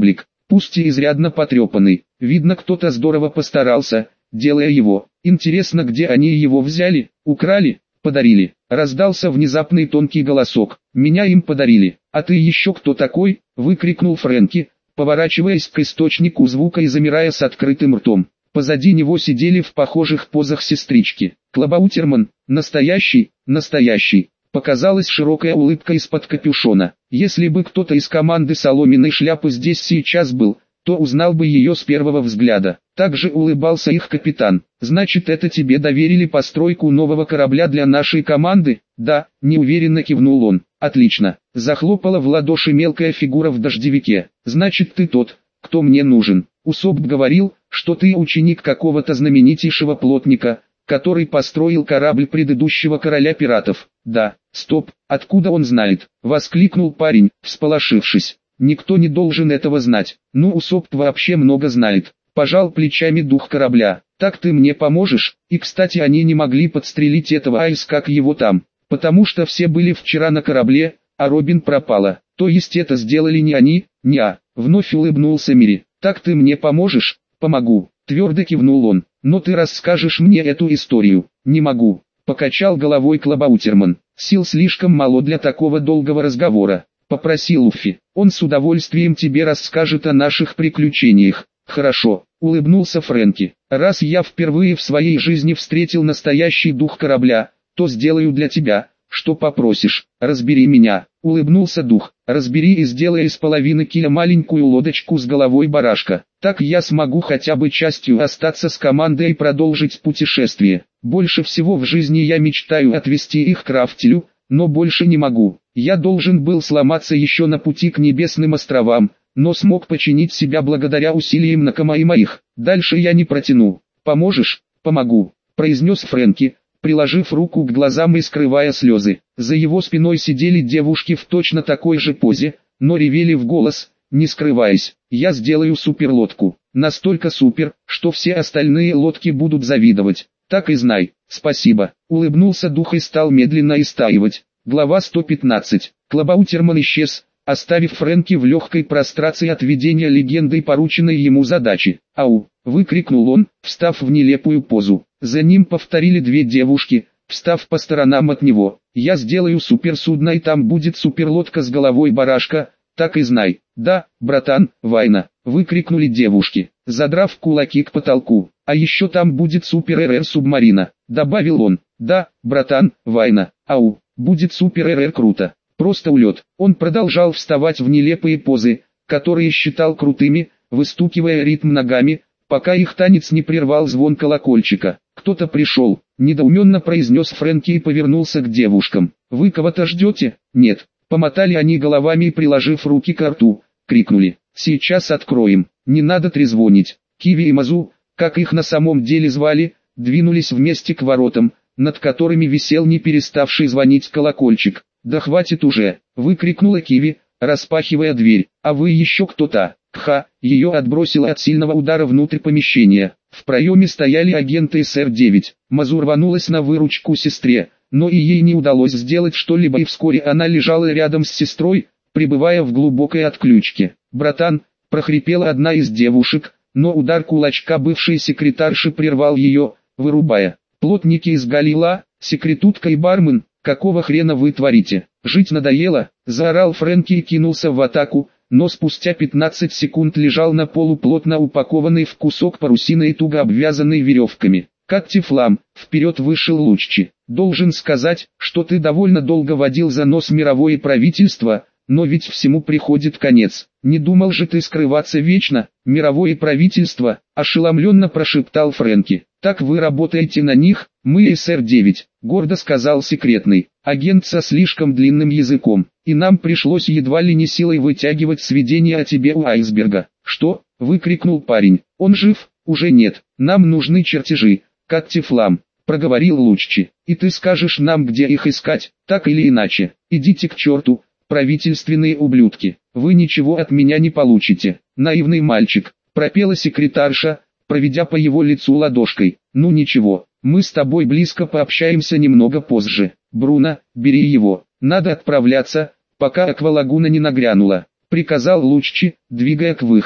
пусть и изрядно потрепанный. Видно, кто-то здорово постарался, делая его. Интересно, где они его взяли, украли, подарили? Раздался внезапный тонкий голосок. Меня им подарили. А ты еще кто такой? Выкрикнул Фрэнки, поворачиваясь к источнику звука и замирая с открытым ртом. Позади него сидели в похожих позах сестрички. Клабаутерман, настоящий, настоящий. Показалась широкая улыбка из-под капюшона. Если бы кто-то из команды соломенной шляпы здесь сейчас был, то узнал бы ее с первого взгляда. Также улыбался их капитан. «Значит, это тебе доверили постройку нового корабля для нашей команды?» «Да», неуверенно кивнул он. «Отлично». Захлопала в ладоши мелкая фигура в дождевике. «Значит, ты тот, кто мне нужен. Усоп говорил, что ты ученик какого-то знаменитейшего плотника, который построил корабль предыдущего короля пиратов». «Да». «Стоп, откуда он знает?» — воскликнул парень, всполошившись. «Никто не должен этого знать. Ну, Усоп вообще много знает». Пожал плечами дух корабля. «Так ты мне поможешь?» И кстати, они не могли подстрелить этого Айс, как его там, потому что все были вчера на корабле, а Робин пропала. То есть это сделали не они, не а. Вновь улыбнулся Мири. «Так ты мне поможешь?» «Помогу», твердо кивнул он. «Но ты расскажешь мне эту историю?» «Не могу», покачал головой Клабаутерман. «Сил слишком мало для такого долгого разговора. Попроси Луффи, он с удовольствием тебе расскажет о наших приключениях». «Хорошо», улыбнулся Фрэнки. «Раз я впервые в своей жизни встретил настоящий дух корабля, то сделаю для тебя, что попросишь. Разбери меня», улыбнулся дух. «Разбери и сделай из половины киля маленькую лодочку с головой барашка. Так я смогу хотя бы частью остаться с командой и продолжить путешествие. Больше всего в жизни я мечтаю отвезти их к Рафтелю, но больше не могу. Я должен был сломаться еще на пути к небесным островам, но смог починить себя благодаря усилиям Накама и моих. Дальше я не протяну. Поможешь?» «Помогу», произнес Фрэнки, приложив руку к глазам и скрывая слезы. За его спиной сидели девушки в точно такой же позе, но ревели в голос, не скрываясь. «Я сделаю суперлодку. Настолько супер, что все остальные лодки будут завидовать. Так и знай». «Спасибо», улыбнулся дух и стал медленно истаивать. Глава сто пятнадцать. Клабаутерман исчез, оставив Фрэнки в легкой прострации от видения легендой порученной ему задачи. «Ау!» — выкрикнул он, встав в нелепую позу. За ним повторили две девушки, встав по сторонам от него. «Я сделаю суперсудно, и там будет суперлодка с головой барашка, так и знай». «Да, братан, Вайна!» — выкрикнули девушки, задрав кулаки к потолку. «А еще там будет супер-эр-эр-субмарина», — добавил он. «Да, братан, Вайна, ау, будет супер-эр-эр круто. Просто улет». Он продолжал вставать в нелепые позы, которые считал крутыми, выстукивая ритм ногами, пока их танец не прервал звон колокольчика. «Кто-то пришел», — недоуменно произнес Фрэнки и повернулся к девушкам. «Вы кого-то ждете?» «Нет». Помотали они головами и, приложив руки к рту, крикнули: «Сейчас откроем, не надо трезвонить». Киви и Мазу, как их на самом деле звали, двинулись вместе к воротам, над которыми висел не переставший звонить колокольчик. «Да хватит уже!» — выкрикнула Киви, распахивая дверь. «А вы еще кто-то?» Кха, ее отбросило от сильного удара внутрь помещения. В проеме стояли агенты эс эр девять. Мазу рванулась на выручку сестре, но и ей не удалось сделать что-либо, и вскоре она лежала рядом с сестрой, пребывая в глубокой отключке. «Братан!» — прохрипела одна из девушек, но удар кулачка бывшей секретарши прервал ее, вырубая. «Плотники из Галила, секретутка и бармен, какого хрена вы творите? Жить надоело?» — заорал Фрэнки и кинулся в атаку, но спустя пятнадцать секунд лежал на полу плотно упакованный в кусок парусины и туго обвязанный веревками. «Каттифлам!» — вперед вышел Луччи. «Должен сказать, что ты довольно долго водил за нос мировое правительство, но ведь всему приходит конец. Не думал же ты скрываться вечно?» «Мировое правительство», — ошеломленно прошептал Фрэнки. «Так вы работаете на них?» «Мы эс эр девять», — гордо сказал секретный агент со слишком длинным языком. «И нам пришлось едва ли не силой вытягивать сведения о тебе у айсберга». «Что?» — выкрикнул парень. «Он жив?» «Уже нет. Нам нужны чертежи, Каттифлам», — проговорил Луччи. «И ты скажешь нам, где их искать, так или иначе. Идите к черту, правительственные ублюдки. Вы ничего от меня не получите». «Наивный мальчик», — пропела секретарша, проведя по его лицу ладошкой. «Ну ничего, мы с тобой близко пообщаемся немного позже. Бруно, бери его. Надо отправляться, пока аквалагуна не нагрянула», — приказал Луччи, двигая к выходу.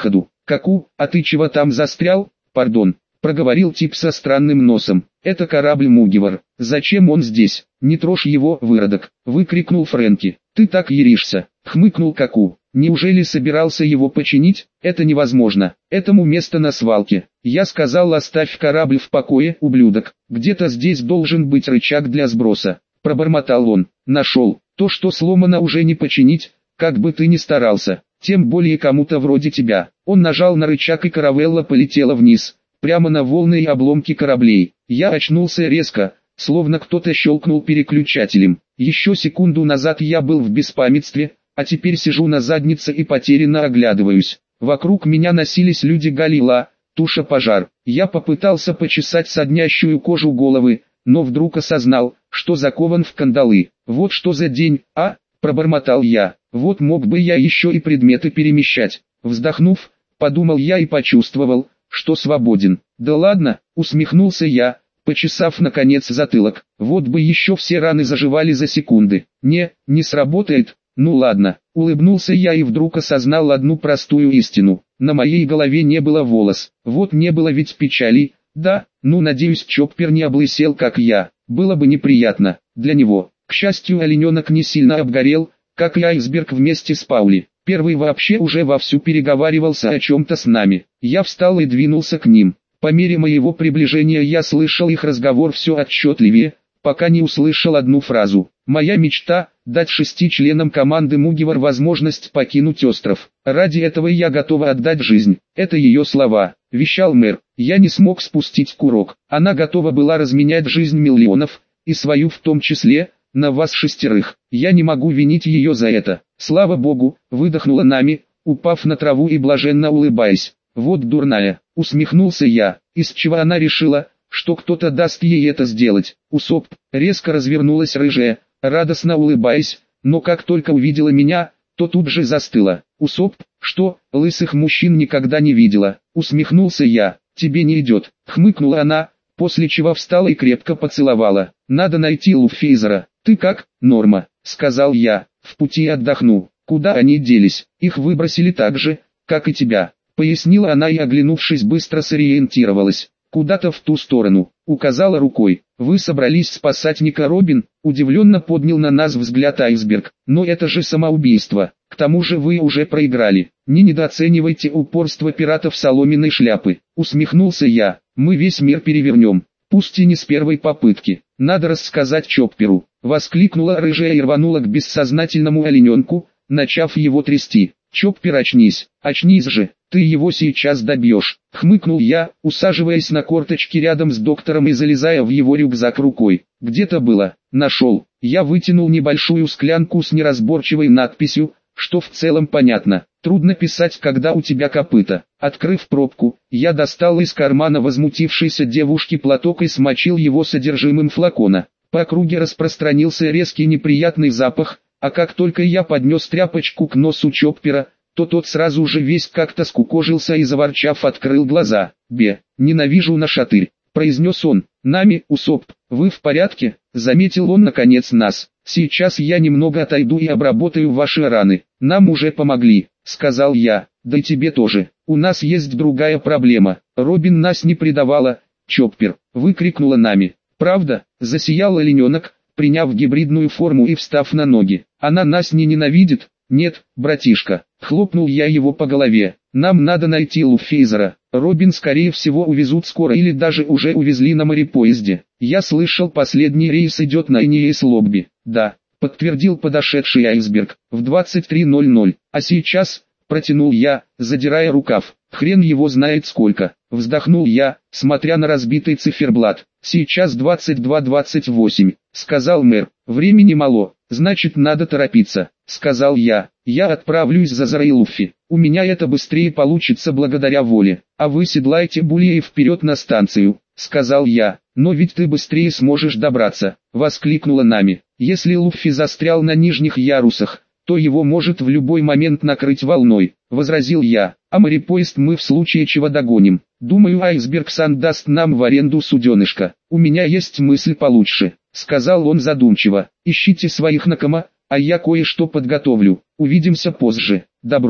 Каку, а ты чего там застрял? Пардон, проговорил тип со странным носом. Это корабль Мугивар. Зачем он здесь? Не трожь его, выродок, выкрикнул Фрэнки. Ты так яришься, хмыкнул Каку. Неужели собирался его починить? Это невозможно. Этому место на свалке. Я сказал, оставь корабль в покое, ублюдок. Где-то здесь должен быть рычаг для сброса. Пробормотал он. Нашел. То, что сломано, уже не починить, как бы ты ни старался. Тем более кому-то вроде тебя. Он нажал на рычаг, и каравелла полетела вниз, прямо на волны и обломки кораблей. Я очнулся резко, словно кто-то щелкнул переключателем. Еще секунду назад я был в беспамятстве, а теперь сижу на заднице и потерянно оглядываюсь. Вокруг меня носились люди, горилла, туша, пожар. Я попытался почесать соднящую кожу головы, но вдруг осознал, что закован в кандалы. Вот что за день, а? Пробормотал я. Вот мог бы я еще и предметы перемещать. Вздохнув, подумал я и почувствовал, что свободен. Да ладно, усмехнулся я, почесав наконец затылок. Вот бы еще все раны заживали за секунды. Не, не сработает. Ну ладно, улыбнулся я и вдруг осознал одну простую истину. На моей голове не было волос. Вот не было ведь печали. Да, ну надеюсь, Чоппер не облысел как я. Было бы неприятно для него. К счастью, олененок не сильно обгорел, как и айсберг вместе с Паули. Первый вообще уже вовсю переговаривался о чем-то с нами. Я встал и двинулся к ним. По мере моего приближения я слышал их разговор все отчетливее, пока не услышал одну фразу. «Моя мечта – дать шести членам команды Мугивар возможность покинуть остров. Ради этого я готова отдать жизнь». Это ее слова, вещал мэр. Я не смог спустить курок. Она готова была разменять жизнь миллионов, и свою в том числе, на вас шестерых. Я не могу винить ее за это. Слава богу, выдохнула Нами, упав на траву и блаженно улыбаясь. Вот дурная, усмехнулся я. Из чего она решила, что кто-то даст ей это сделать? Усоп, резко развернулась рыжая, радостно улыбаясь, но как только увидела меня, то тут же застыла. Усоп, что, лысых мужчин никогда не видела? Усмехнулся я. Тебе не идет, хмыкнула она, после чего встала и крепко поцеловала. Надо найти Луффейзера. Ты как, Норма? Сказал я. В пути отдохну. Куда они делись? Их выбросили так же, как и тебя. Пояснила она и, оглянувшись, быстро сориентировалась. Куда-то в ту сторону. Указала рукой. Вы собрались спасать Ника? Робин удивленно поднял на нас взгляд айсберг. Но это же самоубийство. К тому же вы уже проиграли. Не недооценивайте упорство пиратов соломенной шляпы. Усмехнулся я. Мы весь мир перевернем. Пусть и не с первой попытки. Надо рассказать Чопперу. Воскликнула рыжая и рванула к бессознательному олененку, начав его трясти. Чоппер, очнись, очнись же, ты его сейчас добьешь. Хмыкнул я, усаживаясь на корточки рядом с доктором и залезая в его рюкзак рукой. Где-то было, нашел. Я вытянул небольшую склянку с неразборчивой надписью, что в целом понятно. Трудно писать, когда у тебя копыта. Открыв пробку, я достал из кармана возмутившейся девушки платок и смочил его содержимым флакона. По округе распространился резкий неприятный запах, а как только я поднес тряпочку к носу Чоппера, то тот сразу же весь как-то скукожился и, заворчав, открыл глаза. «Бе, ненавижу нашатырь», — произнес он. «Нами, Усоп, вы в порядке?» — заметил он наконец нас. «Сейчас я немного отойду и обработаю ваши раны. Нам уже помогли», — сказал я. «Да и тебе тоже. У нас есть другая проблема. Робин нас не предавала, Чоппер», — выкрикнула Нами. «Правда?» — засиял олененок, приняв гибридную форму и встав на ноги. «Она нас не ненавидит?» «Нет, братишка», — хлопнул я его по голове. «Нам надо найти Луффейзера. Робин скорее всего увезут скоро или даже уже увезли на морепоезде. Я слышал, последний рейс идет на Иньес-Лобби». «Да», — подтвердил подошедший айсберг, — «в двадцать три ноль ноль. А сейчас...» — протянул я, задирая рукав. «Хрен его знает сколько». Вздохнул я, смотря на разбитый циферблат. «Сейчас двадцать два двадцать восемь», — сказал мэр. «Времени мало, значит надо торопиться», — сказал я. «Я отправлюсь за Зарой и Луффи. У меня это быстрее получится благодаря воле. А вы седлайте Булли и вперед на станцию», — сказал я. «Но ведь ты быстрее сможешь добраться», — воскликнула Нами. «Если Луффи застрял на нижних ярусах, то его может в любой момент накрыть волной», — возразил я. «А морепоезд мы в случае чего догоним. Думаю, айсберг Сан даст нам в аренду суденышко. У меня есть мысль получше», — сказал он задумчиво. «Ищите своих накома, а я кое-что подготовлю. Увидимся позже». «Добро»,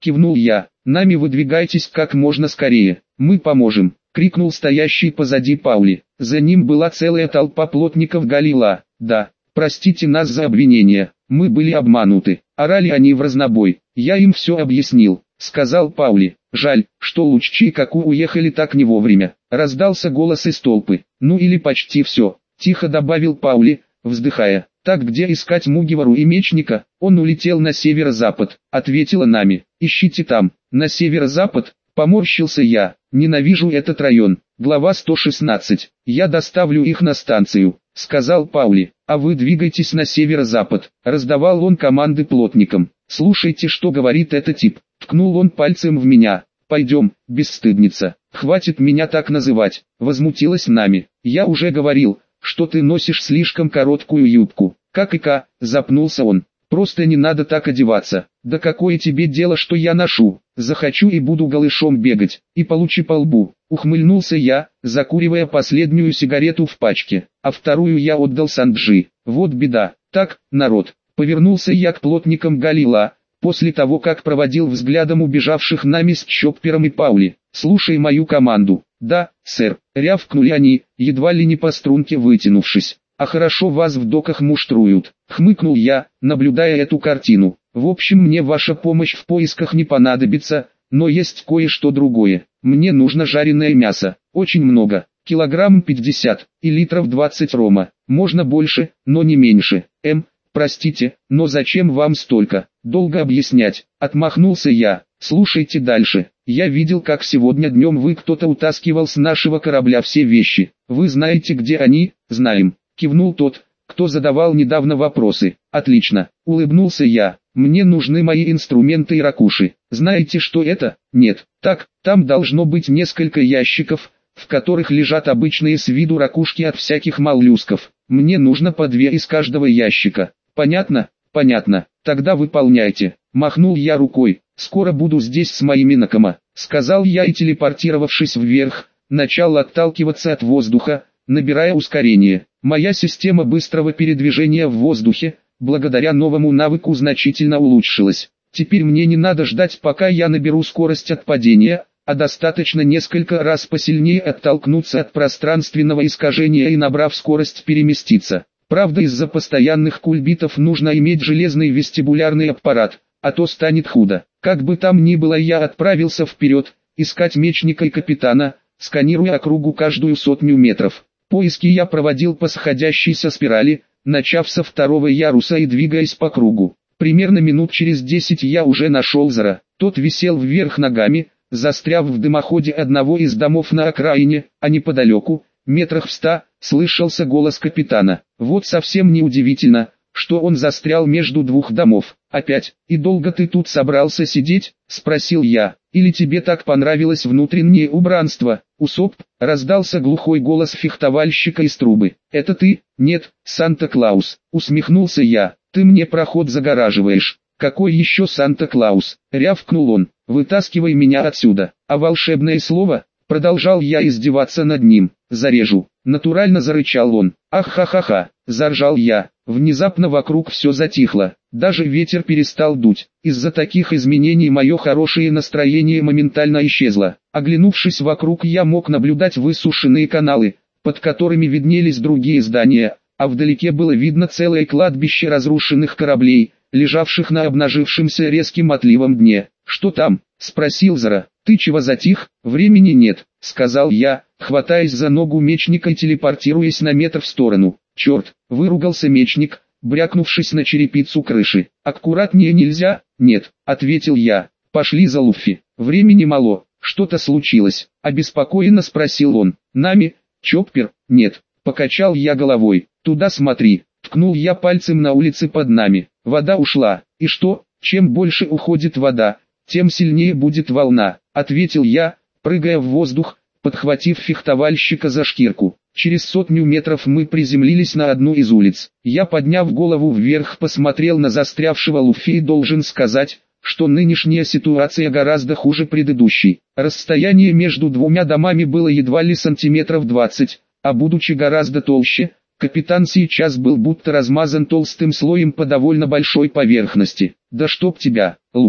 кивнул я. Нами выдвигайтесь как можно скорее, мы поможем, крикнул стоящий позади Паули. За ним была целая толпа плотников Галила. Да, простите нас за обвинение, мы были обмануты, орали они в разнобой. Я им все объяснил, сказал Паули. Жаль, что Луччи и Каку уехали так не вовремя. Раздался голос из толпы. Ну или почти все, тихо добавил Паули, вздыхая. Так где искать Мугивару и Мечника? Он улетел на северо-запад, ответила Нами. Ищите там, на северо-запад, поморщился я. Ненавижу этот район. Глава сто шестнадцать. Я доставлю их на станцию, сказал Паули. А вы двигайтесь на северо-запад. Раздавал он команды плотникам. Слушайте, что говорит этот тип. Ткнул он пальцем в меня. Пойдем, бесстыдница. Хватит меня так называть. Возмутилась Нами. Я уже говорил, что ты носишь слишком короткую юбку. Как и ка, запнулся он. Просто не надо так одеваться. Да какое тебе дело, что я ношу? Захочу и буду голышом бегать, и получи по лбу. Ухмыльнулся я, закуривая последнюю сигарету в пачке, а вторую я отдал Санджи. Вот беда. Так, народ, повернулся я к плотникам Галила, после того как проводил взглядом убежавших Нами с Чоппером и Паули. Слушай мою команду. Да, сэр, рявкнули они, едва ли не по струнке вытянувшись. А хорошо вас в доках муштруют, хмыкнул я, наблюдая эту картину. В общем, мне ваша помощь в поисках не понадобится, но есть кое-что другое. Мне нужно жареное мясо, очень много, килограмм пятьдесят, и литров двадцать рома. Можно больше, но не меньше. Эм, простите, но зачем вам столько? Долго объяснять, отмахнулся я. Слушайте дальше. Я видел, как сегодня днем вы кто-то утаскивал с нашего корабля все вещи. Вы знаете, где они? Знаем. Кивнул тот, кто задавал недавно вопросы. Отлично, улыбнулся я. Мне нужны мои инструменты и ракуши. Знаете, что это? Нет. Так, там должно быть несколько ящиков, в которых лежат обычные с виду ракушки от всяких моллюсков. Мне нужно по две из каждого ящика. Понятно? Понятно. Тогда выполняйте. Махнул я рукой. Скоро буду здесь с моими Накама, сказал я и, телепортировавшись вверх, начал отталкиваться от воздуха, набирая ускорение. Моя система быстрого передвижения в воздухе, благодаря новому навыку, значительно улучшилась. Теперь мне не надо ждать, пока я наберу скорость от падения, а достаточно несколько раз посильнее оттолкнуться от пространственного искажения и, набрав скорость, переместиться. Правда, из-за постоянных кульбитов нужно иметь железный вестибулярный аппарат, а то станет худо. Как бы там ни было, я отправился вперед, искать Мечника и капитана, сканируя округу каждую сотню метров. Поиски я проводил по сходящейся спирали, начав со второго яруса и двигаясь по кругу. Примерно минут через десять я уже нашел Зара. Тот висел вверх ногами, застряв в дымоходе одного из домов на окраине, а неподалеку, метрах в ста, слышался голос капитана. Вот совсем не удивительно, что он застрял между двух домов. «Опять, и долго ты тут собрался сидеть?» — спросил я. «Или тебе так понравилось внутреннее убранство?» «Усоп!» — раздался глухой голос фехтовальщика из трубы. «Это ты?» «Нет, Санта-Клаус!» — усмехнулся я. «Ты мне проход загораживаешь». «Какой еще Санта-Клаус?» — рявкнул он. «Вытаскивай меня отсюда!» «А волшебное слово?» — продолжал я издеваться над ним. «Зарежу!» — натурально зарычал он. «Ах-ха-ха-ха!» — заржал я. Внезапно вокруг все затихло, даже ветер перестал дуть. Из-за таких изменений мое хорошее настроение моментально исчезло. Оглянувшись вокруг, я мог наблюдать высушенные каналы, под которыми виднелись другие здания, а вдалеке было видно целое кладбище разрушенных кораблей, лежавших на обнажившемся резким отливом дне. «Что там?» — спросил Зара. «Ты чего затих? Времени нет», — сказал я, хватаясь за ногу Мечника и телепортируясь на метр в сторону. «Черт!» — выругался Мечник, брякнувшись на черепицу крыши. «Аккуратнее нельзя?» «Нет», — ответил я. «Пошли за Луффи. Времени мало. Что-то случилось?» — обеспокоенно спросил он. «Нами? Чоппер?» «Нет», — покачал я головой. «Туда смотри». Ткнул я пальцем на улице под нами. Вода ушла. «И что? Чем больше уходит вода, тем сильнее будет волна», — ответил я, прыгая в воздух, подхватив фехтовальщика за шкирку. Через сотню метров мы приземлились на одну из улиц. Я, подняв голову вверх, посмотрел на застрявшего Луффи и должен сказать, что нынешняя ситуация гораздо хуже предыдущей. Расстояние между двумя домами было едва ли сантиметров двадцать, а будучи гораздо толще, капитан сейчас был будто размазан толстым слоем по довольно большой поверхности. «Да чтоб тебя, Луффи!»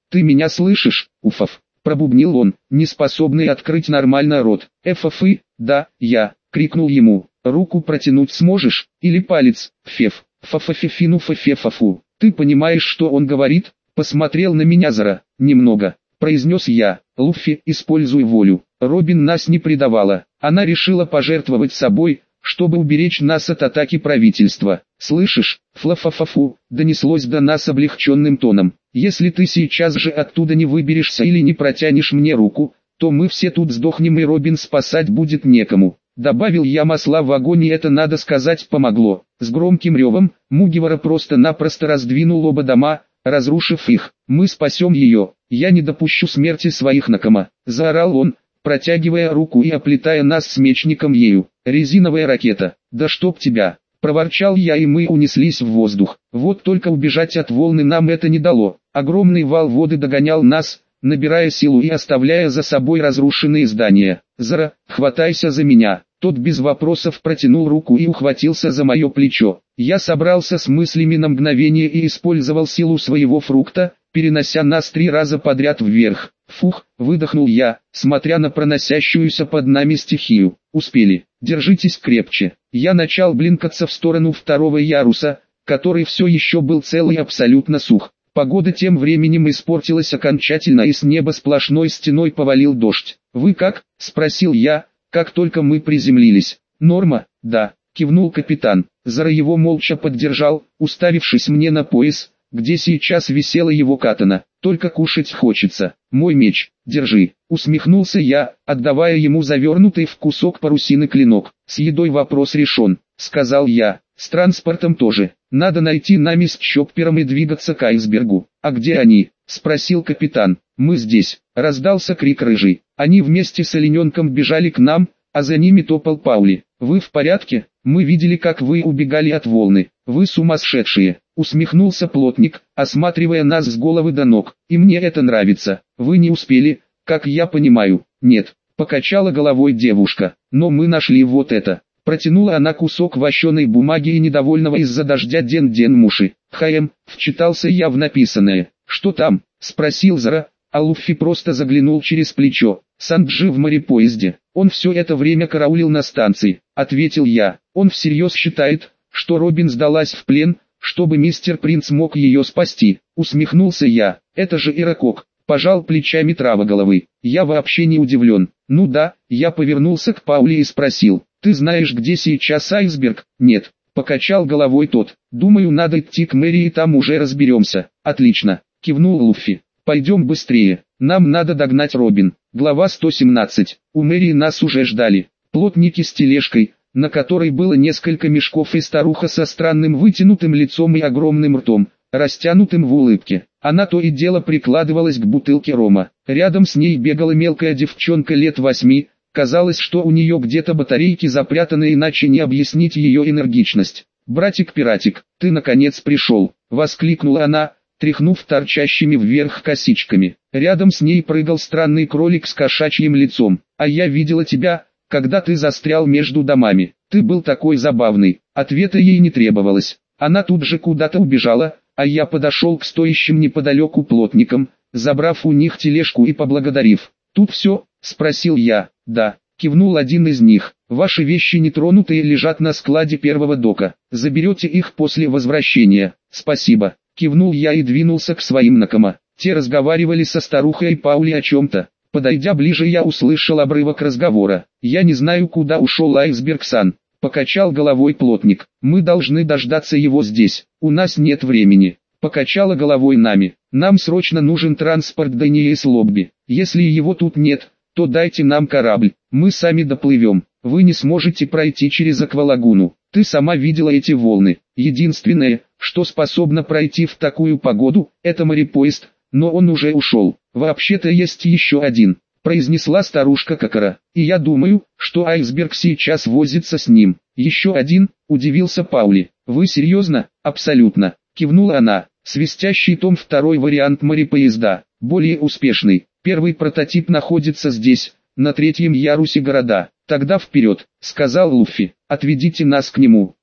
Ты меня слышишь, Уфов? Пробубнил он, не способный открыть нормально рот. Эфофы, да, я, крикнул ему. Руку протянуть сможешь? Или палец, феф, фафафефину фафефафу. Ты понимаешь, что он говорит? Посмотрел на меня Зара. Немного, произнес я. Луффи, используй волю. Робин нас не предавала. Она решила пожертвовать собой, чтобы уберечь нас от атаки правительства. Слышишь, флафафафу, донеслось до нас облегченным тоном. Если ты сейчас же оттуда не выберешься или не протянешь мне руку, то мы все тут сдохнем и Робин спасать будет некому. Добавил я масла в огонь, и это, надо сказать, помогло. С громким ревом, Мугивара просто-напросто раздвинул оба дома, разрушив их. Мы спасем ее, я не допущу смерти своих Накама. Заорал он, протягивая руку и оплетая нас с мечником ею. Резиновая ракета, да чтоб тебя! Проворчал я, и мы унеслись в воздух. Вот только убежать от волны нам это не дало. Огромный вал воды догонял нас, набирая силу и оставляя за собой разрушенные здания. Зара, хватайся за меня. Тот без вопросов протянул руку и ухватился за мое плечо. Я собрался с мыслями на мгновение и использовал силу своего фрукта, перенося нас три раза подряд вверх. Фух, выдохнул я, смотря на проносящуюся под нами стихию. Успели, держитесь крепче. Я начал блинкаться в сторону второго яруса, который все еще был цел и абсолютно сух. Погода тем временем испортилась окончательно, и с неба сплошной стеной повалил дождь. «Вы как?» – спросил я, как только мы приземлились. «Норма, да», – кивнул капитан. Зара его молча поддержал, уставившись мне на пояс, где сейчас висела его катана. «Только кушать хочется. Мой меч, держи», — усмехнулся я, отдавая ему завернутый в кусок парусины клинок. «С едой вопрос решен», — сказал я. «С транспортом тоже. Надо найти нами с Чоппером и двигаться к айсбергу». «А где они?» — спросил капитан. «Мы здесь», — раздался крик рыжий. Они вместе с олененком бежали к нам, а за ними топал Паули. «Вы в порядке? Мы видели, как вы убегали от волны. Вы сумасшедшие», — усмехнулся плотник, осматривая нас с головы до ног. «И мне это нравится. Вы не успели, как я понимаю». «Нет», — покачала головой девушка. «Но мы нашли вот это». Протянула она кусок вощеной бумаги и недовольного из-за дождя Ден-Ден Муши. «Хаем», — вчитался я в написанное. «Что там?» — спросил Зара, а Луффи просто заглянул через плечо. «Санджи в морепоезде. Он все это время караулил на станции», — ответил я. «Он всерьез считает, что Робин сдалась в плен, чтобы мистер Принц мог ее спасти», — усмехнулся я. «Это же Иракок», — пожал плечами Травоголовый. «Я вообще не удивлен». «Ну да», — я повернулся к Пауле и спросил. «Ты знаешь, где сейчас айсберг?» «Нет», — покачал головой тот. «Думаю, надо идти к мэрии, и там уже разберемся». «Отлично», — кивнул Луффи. «Пойдем быстрее, нам надо догнать Робин». Глава сто семнадцать. У мэрии нас уже ждали. Плотники с тележкой, на которой было несколько мешков, и старуха со странным вытянутым лицом и огромным ртом, растянутым в улыбке. Она то и дело прикладывалась к бутылке рома. Рядом с ней бегала мелкая девчонка лет восьми. Казалось, что у нее где-то батарейки запрятаны, иначе не объяснить ее энергичность. «Братик-пиратик, ты наконец пришел!» — воскликнула она, тряхнув торчащими вверх косичками. Рядом с ней прыгал странный кролик с кошачьим лицом. «А я видела тебя, когда ты застрял между домами. Ты был такой забавный». Ответа ей не требовалось. Она тут же куда-то убежала, а я подошел к стоящим неподалеку плотникам, забрав у них тележку и поблагодарив. «Тут все?» — спросил я. «Да», — кивнул один из них. «Ваши вещи нетронутые лежат на складе первого дока. Заберете их после возвращения». «Спасибо», — кивнул я и двинулся к своим Накама. Те разговаривали со старухой и Паули о чем-то. Подойдя ближе, я услышал обрывок разговора. «Я не знаю, куда ушел айсберг-сан», — покачал головой плотник. «Мы должны дождаться его здесь. У нас нет времени». Покачала головой Нами. «Нам срочно нужен транспорт до Ниес-Лобби. Если его тут нет, то дайте нам корабль. Мы сами доплывем. Вы не сможете пройти через Аквалагуну. Ты сама видела эти волны. Единственное, что способно пройти в такую погоду, это морепоезд, но он уже ушел. Вообще-то есть еще один», — произнесла старушка Кокора. «И я думаю, что айсберг сейчас возится с ним». «Еще один?» — удивился Паули. «Вы серьезно?» «Абсолютно», — кивнула она. «Свистящий том, второй вариант морепоезда, более успешный. Первый прототип находится здесь, на третьем ярусе города». «Тогда вперед», — сказал Луффи. «Отведите нас к нему».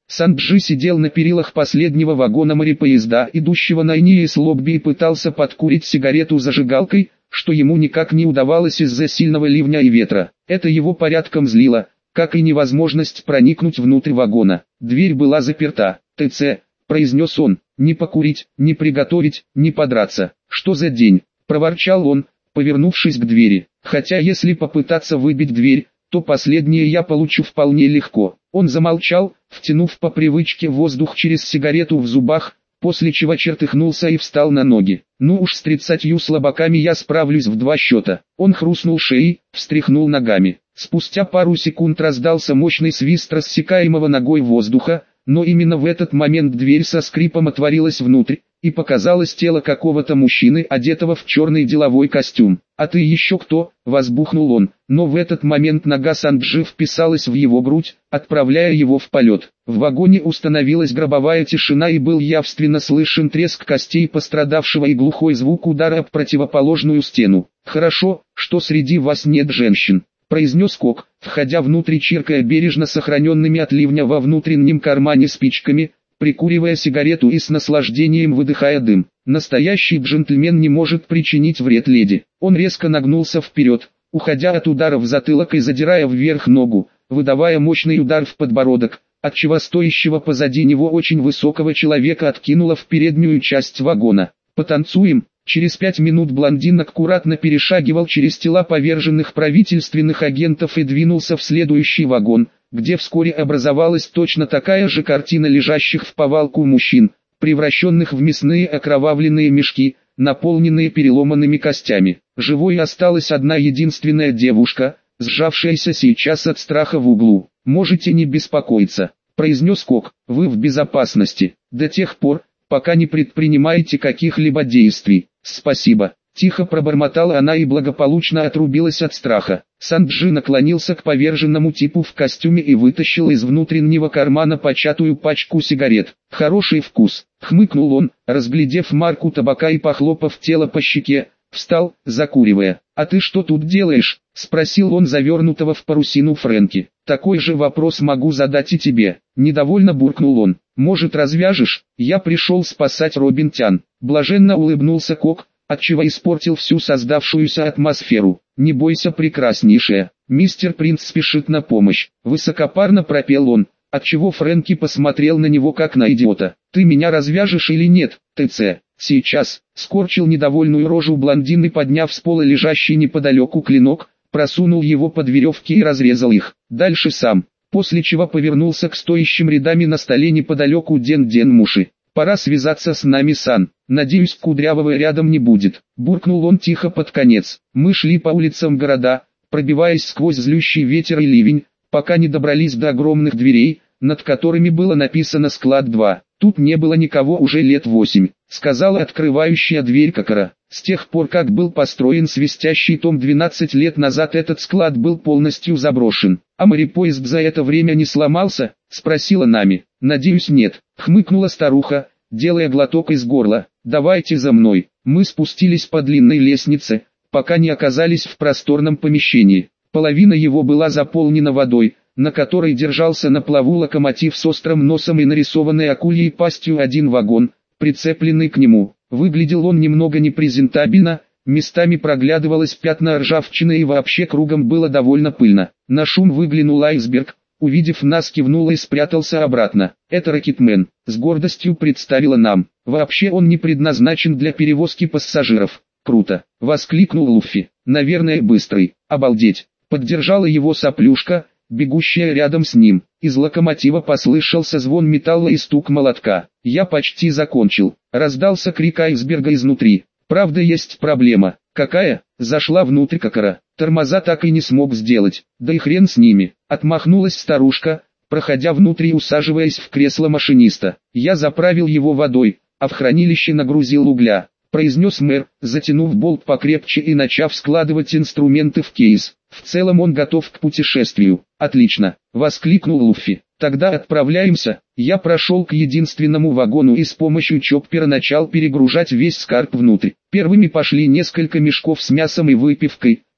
Санджи сидел на перилах последнего вагона морепоезда, идущего на Иньес-Лобби, и пытался подкурить сигарету зажигалкой, что ему никак не удавалось из-за сильного ливня и ветра. Это его порядком злило, как и невозможность проникнуть внутрь вагона. Дверь была заперта. «ТЦ», — произнес он, — «не покурить, не приготовить, не подраться». «Что за день?» — проворчал он, повернувшись к двери. «Хотя если попытаться выбить дверь, то последнее я получу вполне легко». Он замолчал, втянув по привычке воздух через сигарету в зубах, после чего чертыхнулся и встал на ноги. «Ну уж с тридцатью слабаками я справлюсь в два счета». Он хрустнул шеей, встряхнул ногами. Спустя пару секунд раздался мощный свист рассекаемого ногой воздуха, но именно в этот момент дверь со скрипом отворилась внутрь, и показалось тело какого-то мужчины, одетого в черный деловой костюм. «А ты еще кто?» – возбухнул он, но в этот момент нога Санджи вписалась в его грудь, отправляя его в полет. В вагоне установилась гробовая тишина, и был явственно слышен треск костей пострадавшего и глухой звук удара об противоположную стену. «Хорошо, что среди вас нет женщин», — произнес Кок, входя внутрь, чиркая бережно сохраненными от ливня во внутреннем кармане спичками, прикуривая сигарету и с наслаждением выдыхая дым. «Настоящий джентльмен не может причинить вред леди». Он резко нагнулся вперед, уходя от удара в затылок и задирая вверх ногу, выдавая мощный удар в подбородок, отчего стоящего позади него очень высокого человека откинуло в переднюю часть вагона. «Потанцуем». Через пять минут блондин аккуратно перешагивал через тела поверженных правительственных агентов и двинулся в следующий вагон, где вскоре образовалась точно такая же картина лежащих в повалку мужчин, превращенных в мясные окровавленные мешки, наполненные переломанными костями. Живой осталась одна единственная девушка, сжавшаяся сейчас от страха в углу. «Можете не беспокоиться», — произнес Кок, — «вы в безопасности, до тех пор, пока не предпринимаете каких-либо действий». «Спасибо», — тихо пробормотала она и благополучно отрубилась от страха. Санджи наклонился к поверженному типу в костюме и вытащил из внутреннего кармана початую пачку сигарет. «Хороший вкус», — хмыкнул он, разглядев марку табака и похлопав тело по щеке, встал, закуривая. «А ты что тут делаешь?» — спросил он завернутого в парусину Фрэнки. «Такой же вопрос могу задать и тебе», — недовольно буркнул он. «Может, развяжешь? Я пришел спасать Робин Тян». Блаженно улыбнулся Кок, отчего испортил всю создавшуюся атмосферу. «Не бойся, прекраснейшая, мистер Принц спешит на помощь», — высокопарно пропел он, отчего Фрэнки посмотрел на него как на идиота. «Ты меня развяжешь или нет, ТЦ?» «Сейчас», — скорчил недовольную рожу блондин и, подняв с пола лежащий неподалеку клинок, просунул его под веревки и разрезал их. «Дальше сам», после чего повернулся к стоящим рядами на столе неподалеку Ден-Ден Муши. «Пора связаться с нами, Сан. Надеюсь, Кудрявого рядом не будет», — буркнул он тихо под конец. Мы шли по улицам города, пробиваясь сквозь злющий ветер и ливень, пока не добрались до огромных дверей, над которыми было написано «Склад два». «Тут не было никого уже лет восемь», — сказала открывающая дверь Кокора. «С тех пор, как был построен свистящий том двенадцать лет назад, этот склад был полностью заброшен». «А морепоезд за это время не сломался?» — спросила Нами. «Надеюсь, нет», — хмыкнула старуха, делая глоток из горла. «Давайте за мной». Мы спустились по длинной лестнице, пока не оказались в просторном помещении. Половина его была заполнена водой, на которой держался на плаву локомотив с острым носом и нарисованной акульей пастью один вагон, прицепленный к нему. Выглядел он немного непрезентабельно, местами проглядывалось пятна ржавчины и вообще кругом было довольно пыльно. На шум выглянул айсберг, увидев нас, кивнул и спрятался обратно. «Это Рокетмен», — с гордостью представила нам. «Вообще он не предназначен для перевозки пассажиров». «Круто», — воскликнул Луффи. «Наверное, быстрый». «Обалдеть», — поддержала его Соплюшка, бегущая рядом с ним. Из локомотива послышался звон металла и стук молотка. «Я почти закончил», — раздался крик айсберга изнутри. «Правда, есть проблема». «Какая?» Зашла внутрь Кокора. «Тормоза так и не смог сделать». «Да и хрен с ними», — отмахнулась старушка, проходя внутрь и усаживаясь в кресло машиниста. «Я заправил его водой, а в хранилище нагрузил угля», — произнес мэр, затянув болт покрепче и начав складывать инструменты в кейс. «В целом он готов к путешествию». «Отлично», — воскликнул Луффи. «Тогда отправляемся». Я прошел к единственному вагону и с помощью чоппера начал перегружать весь скарб внутрь. Первыми пошли несколько мешков с мясом и выпивкой,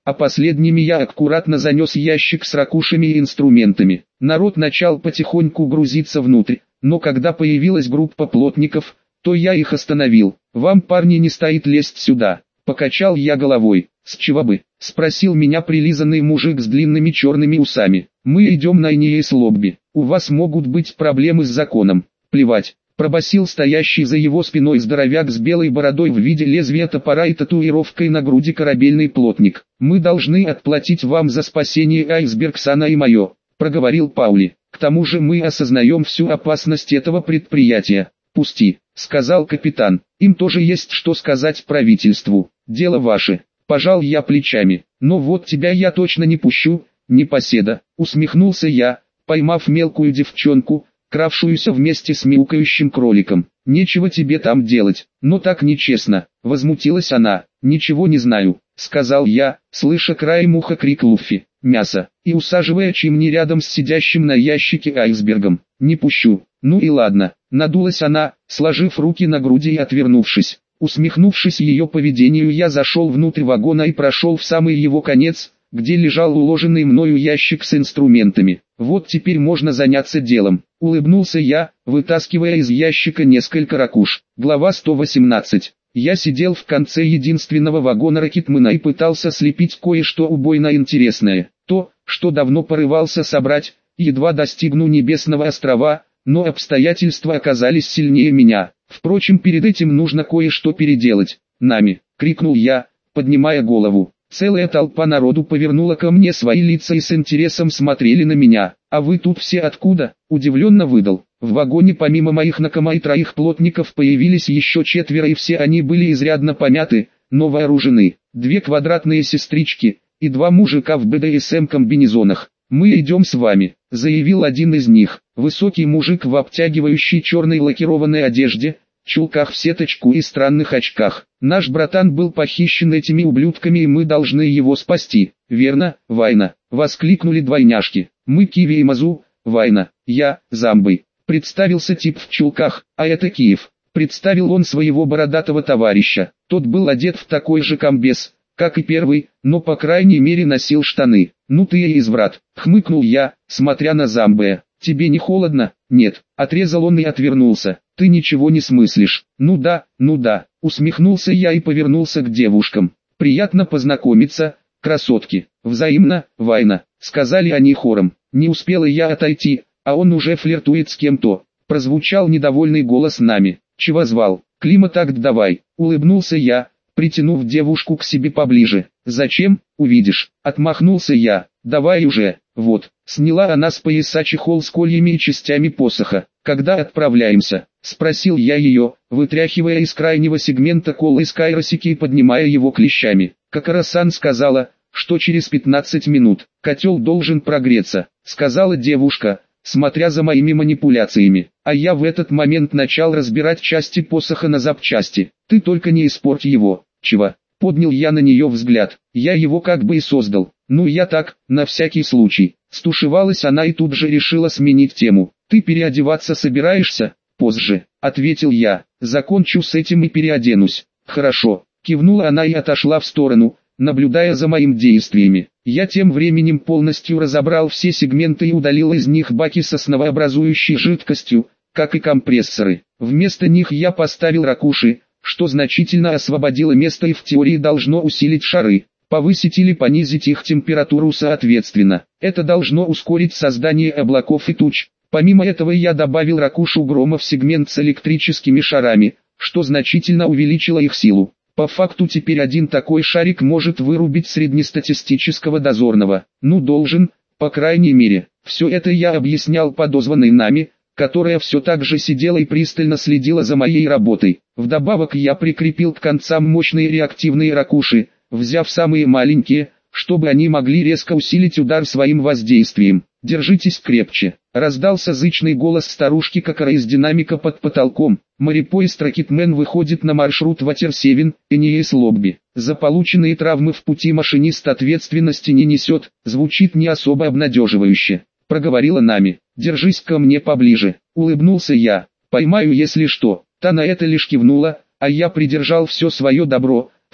а последними я аккуратно занес ящик с ракушами и инструментами. Народ начал потихоньку грузиться внутрь, но когда появилась группа плотников, то я их остановил. «Вам, парни, не стоит лезть сюда», — покачал я головой. «С чего бы?» — спросил меня прилизанный мужик с длинными черными усами. «Мы идем на Инеес Лобби. У вас могут быть проблемы с законом». «Плевать», — пробасил стоящий за его спиной здоровяк с белой бородой в виде лезвия топора и татуировкой на груди корабельный плотник. «Мы должны отплатить вам за спасение Айсбергсана и мое», — проговорил Паули. «К тому же мы осознаем всю опасность этого предприятия». «Пусти», — сказал капитан. «Им тоже есть что сказать правительству. Дело ваше». Пожал я плечами. «Но вот тебя я точно не пущу, непоседа», — усмехнулся я, поймав мелкую девчонку, кравшуюся вместе с мяукающим кроликом. «Нечего тебе там делать». «Но так нечестно», — возмутилась она. «Ничего не знаю», — сказал я, слыша краем уха крик Луффи. «Мясо», и усаживая Чимни рядом с сидящим на ящике айсбергом. «Не пущу». «Ну и ладно», — надулась она, сложив руки на груди и отвернувшись. Усмехнувшись ее поведению, я зашел внутрь вагона и прошел в самый его конец, где лежал уложенный мною ящик с инструментами. «Вот теперь можно заняться делом», — улыбнулся я, вытаскивая из ящика несколько ракуш. Глава сто восемнадцать. Я сидел в конце единственного вагона Рокетмена и пытался слепить кое-что убойно интересное. То, что давно порывался собрать, едва достигну Небесного острова, но обстоятельства оказались сильнее меня. Впрочем, перед этим нужно кое-что переделать. «Нами!» — крикнул я, поднимая голову. Целая толпа народу повернула ко мне свои лица и с интересом смотрели на меня. «А вы тут все откуда?» — удивленно выдал. В вагоне помимо моих Накама и троих плотников появились еще четверо, и все они были изрядно помяты, но вооружены. Две квадратные сестрички и два мужика в бэ дэ эс эм-комбинезонах. «Мы идем с вами», — заявил один из них. Высокий мужик в обтягивающей черной лакированной одежде, чулках в сеточку и странных очках. «Наш братан был похищен этими ублюдками, и мы должны его спасти». «Верно, Вайна», — воскликнули двойняшки. «Мы Киви и Мазу, Вайна, я, Замбой». Представился тип в чулках, а это Киев. Представил он своего бородатого товарища. Тот был одет в такой же комбез, как и первый, но по крайней мере носил штаны. «Ну ты и изврат», — хмыкнул я, смотря на Замбая. «Тебе не холодно?» «Нет», — отрезал он и отвернулся. «Ты ничего не смыслишь». «Ну да, ну да», — усмехнулся я и повернулся к девушкам. «Приятно познакомиться, красотки». «Взаимно, Вайна», — сказали они хором. Не успела я отойти, а он уже флиртует с кем-то. Прозвучал недовольный голос Нами. «Чего звал? Клима, так давай», — улыбнулся я, притянув девушку к себе поближе. «Зачем? Увидишь», — отмахнулся я. «Давай уже». «Вот», — сняла она с пояса чехол с кольями и частями посоха. «Когда отправляемся?» — спросил я ее, вытряхивая из крайнего сегмента кола из кайросики и поднимая его клещами. Какара-сан сказала, что через пятнадцать минут. «Котел должен прогреться», — сказала девушка, смотря за моими манипуляциями. А я в этот момент начал разбирать части посоха на запчасти. «Ты только не испорть его». «Чего?» — поднял я на нее взгляд. «Я его как бы и создал». «Ну я так, на всякий случай». Стушевалась она и тут же решила сменить тему. «Ты переодеваться собираешься?» «Позже», — ответил я. «Закончу с этим и переоденусь». «Хорошо», — кивнула она и отошла в сторону, наблюдая за моими действиями. Я тем временем полностью разобрал все сегменты и удалил из них баки с основообразующей жидкостью, как и компрессоры. Вместо них я поставил ракуши, что значительно освободило место и в теории должно усилить шары, повысить или понизить их температуру соответственно. Это должно ускорить создание облаков и туч. Помимо этого я добавил ракушу грома в сегмент с электрическими шарами, что значительно увеличило их силу. По факту теперь один такой шарик может вырубить среднестатистического дозорного. Ну должен, по крайней мере. Все это я объяснял подозванной Нами, которая все так же сидела и пристально следила за моей работой. Вдобавок я прикрепил к концам мощные реактивные ракуши, взяв самые маленькие, чтобы они могли резко усилить удар своим воздействием. «Держитесь крепче», — раздался зычный голос старушки Какара из динамика под потолком. Морепоезд Рокетмен выходит на маршрут Ватер-семь, Инеес Лобби. За полученные травмы в пути машинист ответственности не несет, звучит не особо обнадеживающе. Проговорила Нами. «Держись ко мне поближе», — улыбнулся я. «Поймаю, если что». Та на это лишь кивнула, а я придержал все свое добро,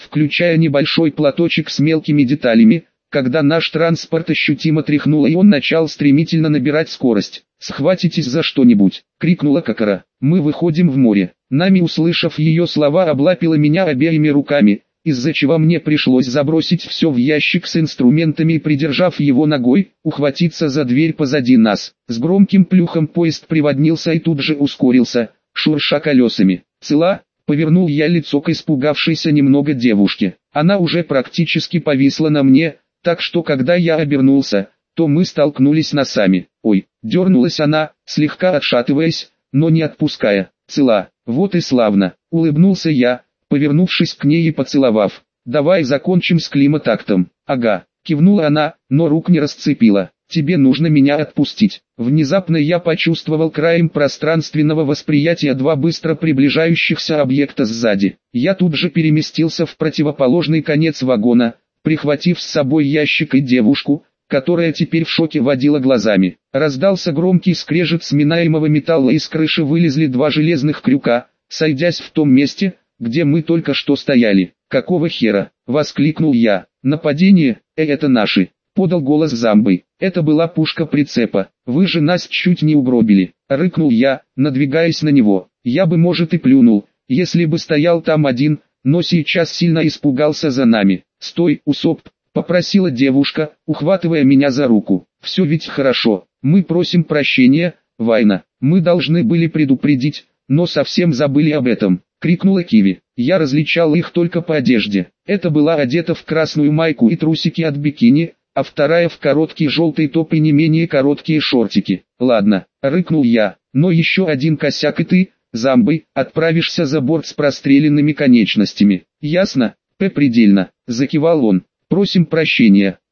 включая небольшой платочек с мелкими деталями, когда наш транспорт ощутимо тряхнуло и он начал стремительно набирать скорость. «Схватитесь за что-нибудь!» — крикнула Кокора. «Мы выходим в море». Нами, услышав ее слова, облапила меня обеими руками, из-за чего мне пришлось забросить все в ящик с инструментами и, придержав его ногой, ухватиться за дверь позади нас. С громким плюхом поезд приводнился и тут же ускорился, шурша колесами. «Цела?» — повернул я лицо к испугавшейся немного девушке. Она уже практически повисла на мне, так что когда я обернулся, то мы столкнулись носами. «Ой!» — дернулась она, слегка отшатываясь, но не отпуская. «Цела!» «Вот и славно!» — улыбнулся я, повернувшись к ней и поцеловав. «Давай закончим с климатактом». «Ага», — кивнула она, но рук не расцепила. «Тебе нужно меня отпустить». Внезапно я почувствовал краем пространственного восприятия два быстро приближающихся объекта сзади. Я тут же переместился в противоположный конец вагона, прихватив с собой ящик и девушку, которая теперь в шоке водила глазами. Раздался громкий скрежет сминаемого металла, и с крыши вылезли два железных крюка, сойдясь в том месте, где мы только что стояли. «Какого хера?» — воскликнул я. «Нападение? Э, это наши!» — подал голос Замбы. «Это была пушка прицепа. Вы же нас чуть не угробили!» — рыкнул я, надвигаясь на него. Я бы, может, и плюнул, если бы стоял там один, но сейчас сильно испугался за нами. «Стой, Усоп!» — попросила девушка, ухватывая меня за руку. «Все ведь хорошо. Мы просим прощения, Вайна. Мы должны были предупредить, но совсем забыли об этом», — крикнула Киви. Я различал их только по одежде. Это была одета в красную майку и трусики от бикини, а вторая в короткий желтый топ и не менее короткие шортики. «Ладно», — рыкнул я, — «но еще один косяк и ты, Замбы, отправишься за борт с простреленными конечностями». «Ясно?» — «П предельно», — закивал он. «Просим прощения».